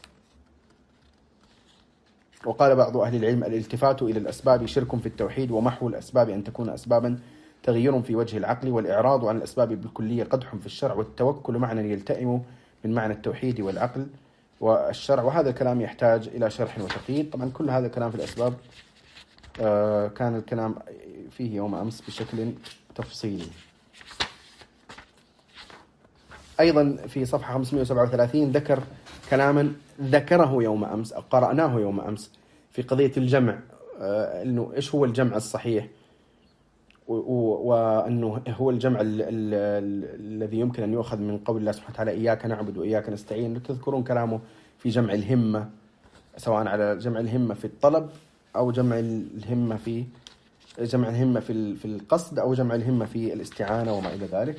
وقال بعض أهل العلم الالتفات إلى الأسباب شرك في التوحيد ومحو الأسباب أن تكون أسبابا تغيير في وجه العقل، والإعراض عن الأسباب بالكلية قدح في الشرع، والتوكل معنى يلتئم من معنى التوحيد والعقل والشرع. وهذا الكلام يحتاج إلى شرح وتقييد. طبعا كل هذا الكلام في الأسباب آه كان الكلام فيه يوم أمس بشكل تفصيلي. أيضا في صفحة خمسمائة وسبعة وثلاثين ذكر كلاما ذكره يوم أمس أو قرأناه يوم أمس في قضية الجمع، آه إنه إيش هو الجمع الصحيح، وأنه هو الجمع ال ال ال الذي يمكن أن يؤخذ من قول الله سبحانه وتعالى إياك نعبد وإياك نستعين. تذكرون كلامه في جمع الهمة، سواء على جمع الهمة في الطلب أو جمع الهمة في جمع الهمة في في القصد أو جمع الهمة في الاستعانة وما إلى ذلك.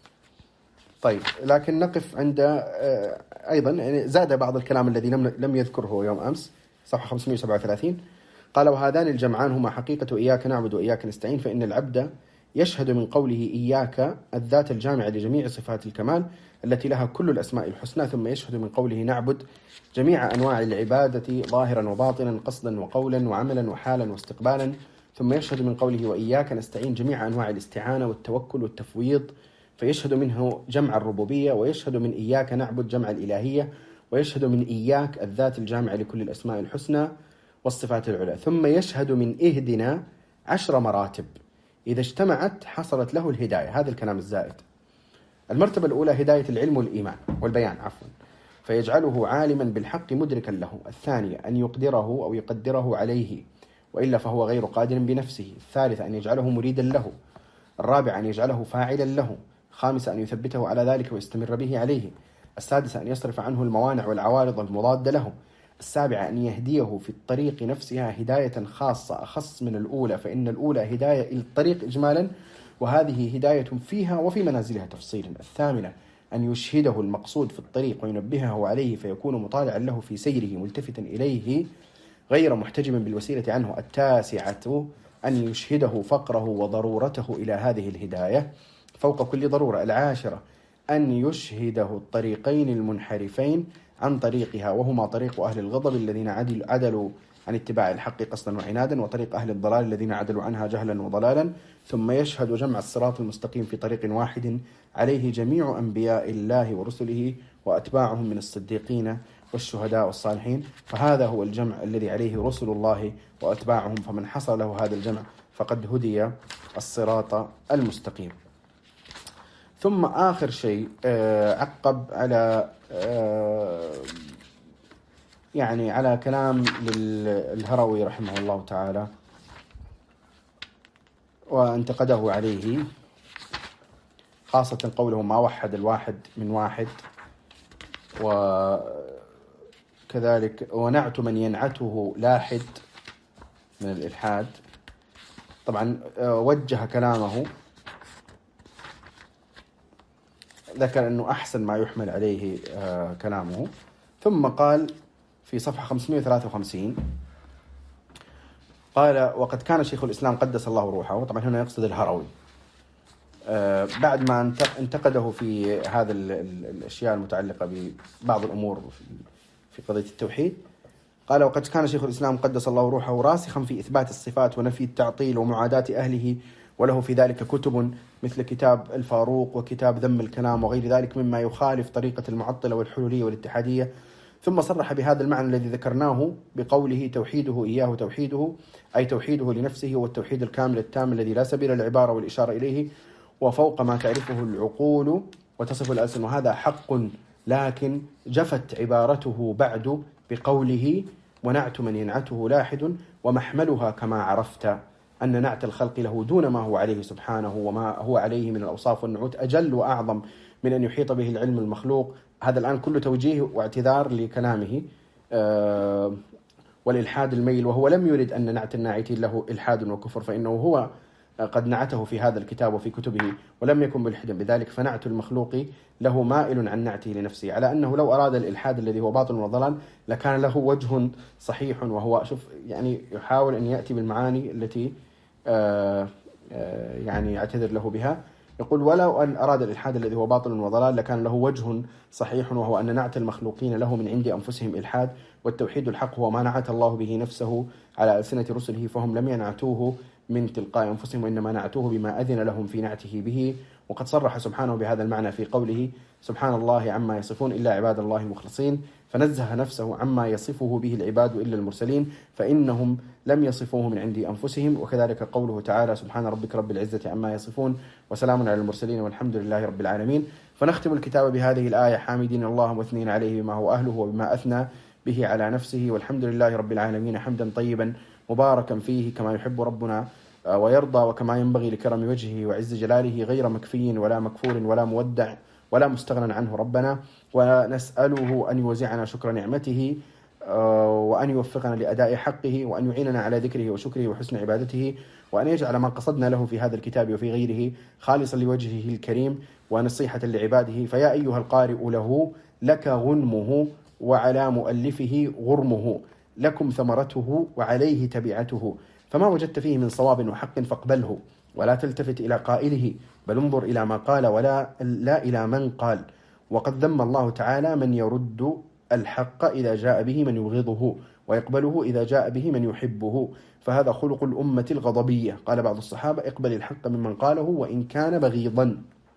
طيب، لكن نقف عند أيضا يعني زاد بعض الكلام الذي لم لم يذكره يوم أمس، صفحة خمسمائة وسبعة وثلاثين. قال وهذان الجمعان هما حقيقة إياك نعبد وإياك نستعين، فإن العبد يشهد من قوله إياك الذات الجامعة لجميع صفات الكمال التي لها كل الأسماء الحسنى، ثم يشهد من قوله نعبد جميع أنواع العبادة ظاهرا وباطنا قصدا وقولا وعملا وحالا واستقبالا، ثم يشهد من قوله وإياك نستعين جميع أنواع الاستعانة والتوكل والتفويض، فيشهد منه جمع الربوبية، ويشهد من إياك نعبد جمع الإلهية، ويشهد من إياك الذات الجامعة لكل الأسماء الحسنى والصفات العلى، ثم يشهد من إهدنا عشر مراتب إذا اجتمعت حصلت له الهداية. هذا الكلام الزائد. المرتبة الأولى هداية العلم والإيمان والبيان عفوا، فيجعله عالما بالحق مدركا له. الثانية أن يقدره أو يقدره عليه وإلا فهو غير قادر بنفسه. الثالثة أن يجعله مريدا له. الرابعة أن يجعله فاعلا له. الخامسة أن يثبته على ذلك ويستمر به عليه. السادسة أن يصرف عنه الموانع والعوارض المضادة له. السابعة أن يهديه في الطريق نفسها هداية خاصة أخص من الأولى، فإن الأولى هداية إلى الطريق إجمالا، وهذه هداية فيها وفي منازلها تفصيلا. الثامنة أن يشهده المقصود في الطريق وينبهه عليه فيكون مطالعا له في سيره ملتفتا إليه غير محتجما بالوسيلة عنه. التاسعة أن يشهده فقره وضرورته إلى هذه الهداية فوق كل ضرورة. العاشرة أن يشهده الطريقين المنحرفين عن طريقها، وهما طريق أهل الغضب الذين عدلوا عن اتباع الحق قصدا وعنادا، وطريق أهل الضلال الذين عدلوا عنها جهلا وضلالا. ثم يشهد جمع الصراط المستقيم في طريق واحد عليه جميع أنبياء الله ورسله وأتباعهم من الصديقين والشهداء والصالحين، فهذا هو الجمع الذي عليه رسل الله وأتباعهم، فمن حصل له هذا الجمع فقد هدي الصراط المستقيم. ثم آخر شيء عقب على يعني على كلام للهروي رحمه الله تعالى، وانتقده عليه، خاصة قوله ما وحد الواحد من واحد، وكذلك ونعت من ينعته لاحد من الإلحاد. طبعا وجه كلامه، ذكر أنه أحسن ما يحمل عليه كلامه، ثم قال في صفحة خمسمائة وثلاثة وخمسين قال: وقد كان شيخ الإسلام قدس الله روحه، طبعا هنا يقصد الهروي، بعد ما انتقده في هذا الأشياء المتعلقة ببعض الأمور في قضية التوحيد، قال: وقد كان شيخ الإسلام قدس الله روحه راسخا في إثبات الصفات ونفي التعطيل ومعاداة أهله، وله في ذلك كتب مثل كتاب الفاروق وكتاب ذم الكلام وغير ذلك مما يخالف طريقة المعطلة والحلولية والاتحادية. ثم صرح بهذا المعنى الذي ذكرناه بقوله: توحيده إياه توحيده، أي توحيده لنفسه، والتوحيد الكامل التام الذي لا سبيل العبارة والإشارة إليه، وفوق ما تعرفه العقول وتصف الألسن. وهذا حق، لكن جفت عبارته بعد بقوله: ونعت من ينعته لاحد، ومحملها كما عرفت أن نعت الخلق له دون ما هو عليه سبحانه وما هو عليه من الأوصاف والنعوت أجل وأعظم من أن يحيط به العلم المخلوق. هذا الآن كله توجيه واعتذار لكلامه أه والإلحاد الميل، وهو لم يرد أن نعت الناعتين له إلحاد وكفر، فإنه هو قد نعته في هذا الكتاب وفي كتبه ولم يكن ملحدا بذلك، فنعت المخلوق له مائل عن نعته لنفسه، على أنه لو أراد الإلحاد الذي هو باطل وضلال لكان له وجه صحيح. وهو شوف يعني يحاول أن يأتي بالمعاني التي آآ آآ يعني يعتذر له بها. يقول: ولو أن أراد الإلحاد الذي هو باطل وضلال لكان له وجه صحيح، وهو أن نعت المخلوقين له من عند أنفسهم إلحاد، والتوحيد الحق هو ما نعت الله به نفسه على ألسنة رسله، فهم لم ينعتوه من تلقاء أنفسهم، وإنما نعتوه بما أذن لهم في نعته به. وقد صرح سبحانه بهذا المعنى في قوله: سبحان الله عما يصفون إلا عباد الله المخلصين، فنزه نفسه عما يصفه به العباد إلا المرسلين، فإنهم لم يصفوه من عند أنفسهم. وكذلك قوله تعالى: سبحان ربك رب العزة عما يصفون وسلام على المرسلين والحمد لله رب العالمين. فنختم الكتاب بهذه الآية حامدين الله مثنين عليه بما هو أهله وبما أثنى به على نفسه، والحمد لله رب العالمين حمدا طيبا مباركا فيه كما يحب ربنا ويرضى، وكما ينبغي لكرم وجهه وعز جلاله، غير مكفي ولا مكفور ولا مودع ولا مستغنى عنه ربنا. ونسأله أن يوزعنا شكر نعمته، وأن يوفقنا لأداء حقه، وأن يعيننا على ذكره وشكره وحسن عبادته، وأن يجعل ما قصدنا له في هذا الكتاب وفي غيره خالصا لوجهه الكريم ونصيحة لعباده. فيا أيها القارئ له لك غنمه، وعلى مؤلفه غرمه، لكم ثمرته وعليه تبعته، فما وجدت فيه من صواب وحق فاقبله، ولا تلتفت إلى قائله، بل انظر إلى ما قال ولا لا إلى من قال. وقد ذم الله تعالى من يرد الحق إذا جاء به من يبغضه، ويقبله إذا جاء به من يحبه، فهذا خلق الأمة الغضبية. قال بعض الصحابة: اقبل الحق ممن قاله وإن كان بغيضا،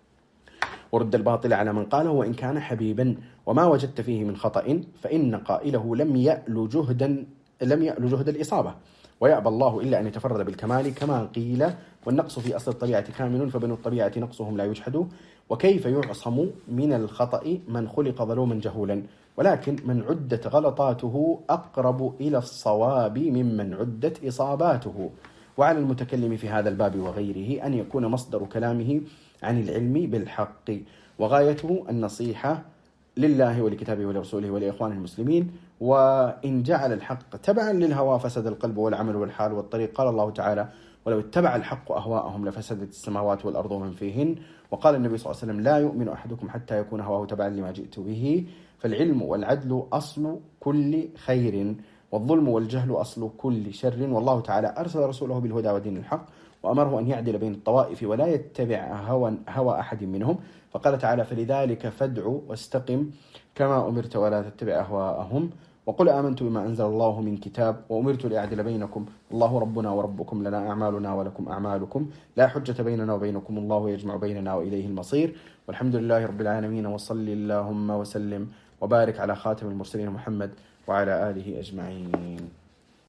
ورد الباطل على من قاله وإن كان حبيبا، وما وجدت فيه من خطأ فإن قائله لم يأل جهدا لم يأل جهد الإصابة، ويأبى الله إلا أن يتفرد بالكمال كما قيل: والنقص في أصل الطبيعة كامل، فبنو الطبيعة نقصهم لا يجحد. وكيف يعصم من الخطأ من خلق ظلوما جهولا، ولكن من عدت غلطاته أقرب إلى الصواب ممن عدت إصاباته. وعلى المتكلم في هذا الباب وغيره أن يكون مصدر كلامه عن العلم بالحق، وغايته النصيحة لله ولكتابه ولرسوله ولإخوان المسلمين. وإن جعل الحق تبعا للهوى فسد القلب والعمل والحال والطريق. قال الله تعالى: ولو اتبع الحق أهواءهم لفسدت السماوات والأرض ومن فيهن. وقال النبي صلى الله عليه وسلم: لا يؤمن أحدكم حتى يكون هواه تبعا لما جئت به. فالعلم والعدل أصل كل خير، والظلم والجهل أصل كل شر. والله تعالى أرسل رسوله بالهدى ودين الحق، وأمره أن يعدل بين الطوائف ولا يتبع هوى, هوى أحد منهم. فقال تعالى: فلذلك فادع واستقم كما أمرت ولا تتبع أهواءهم، وقل آمنت بما أنزل الله من كتاب وأمرت لأعدل بينكم، الله ربنا وربكم، لنا أعمالنا ولكم أعمالكم، لا حجة بيننا وبينكم، الله يجمع بيننا وإليه المصير. والحمد لله رب العالمين، وصل اللهم وسلم وبارك على خاتم المرسلين محمد وعلى آله أجمعين.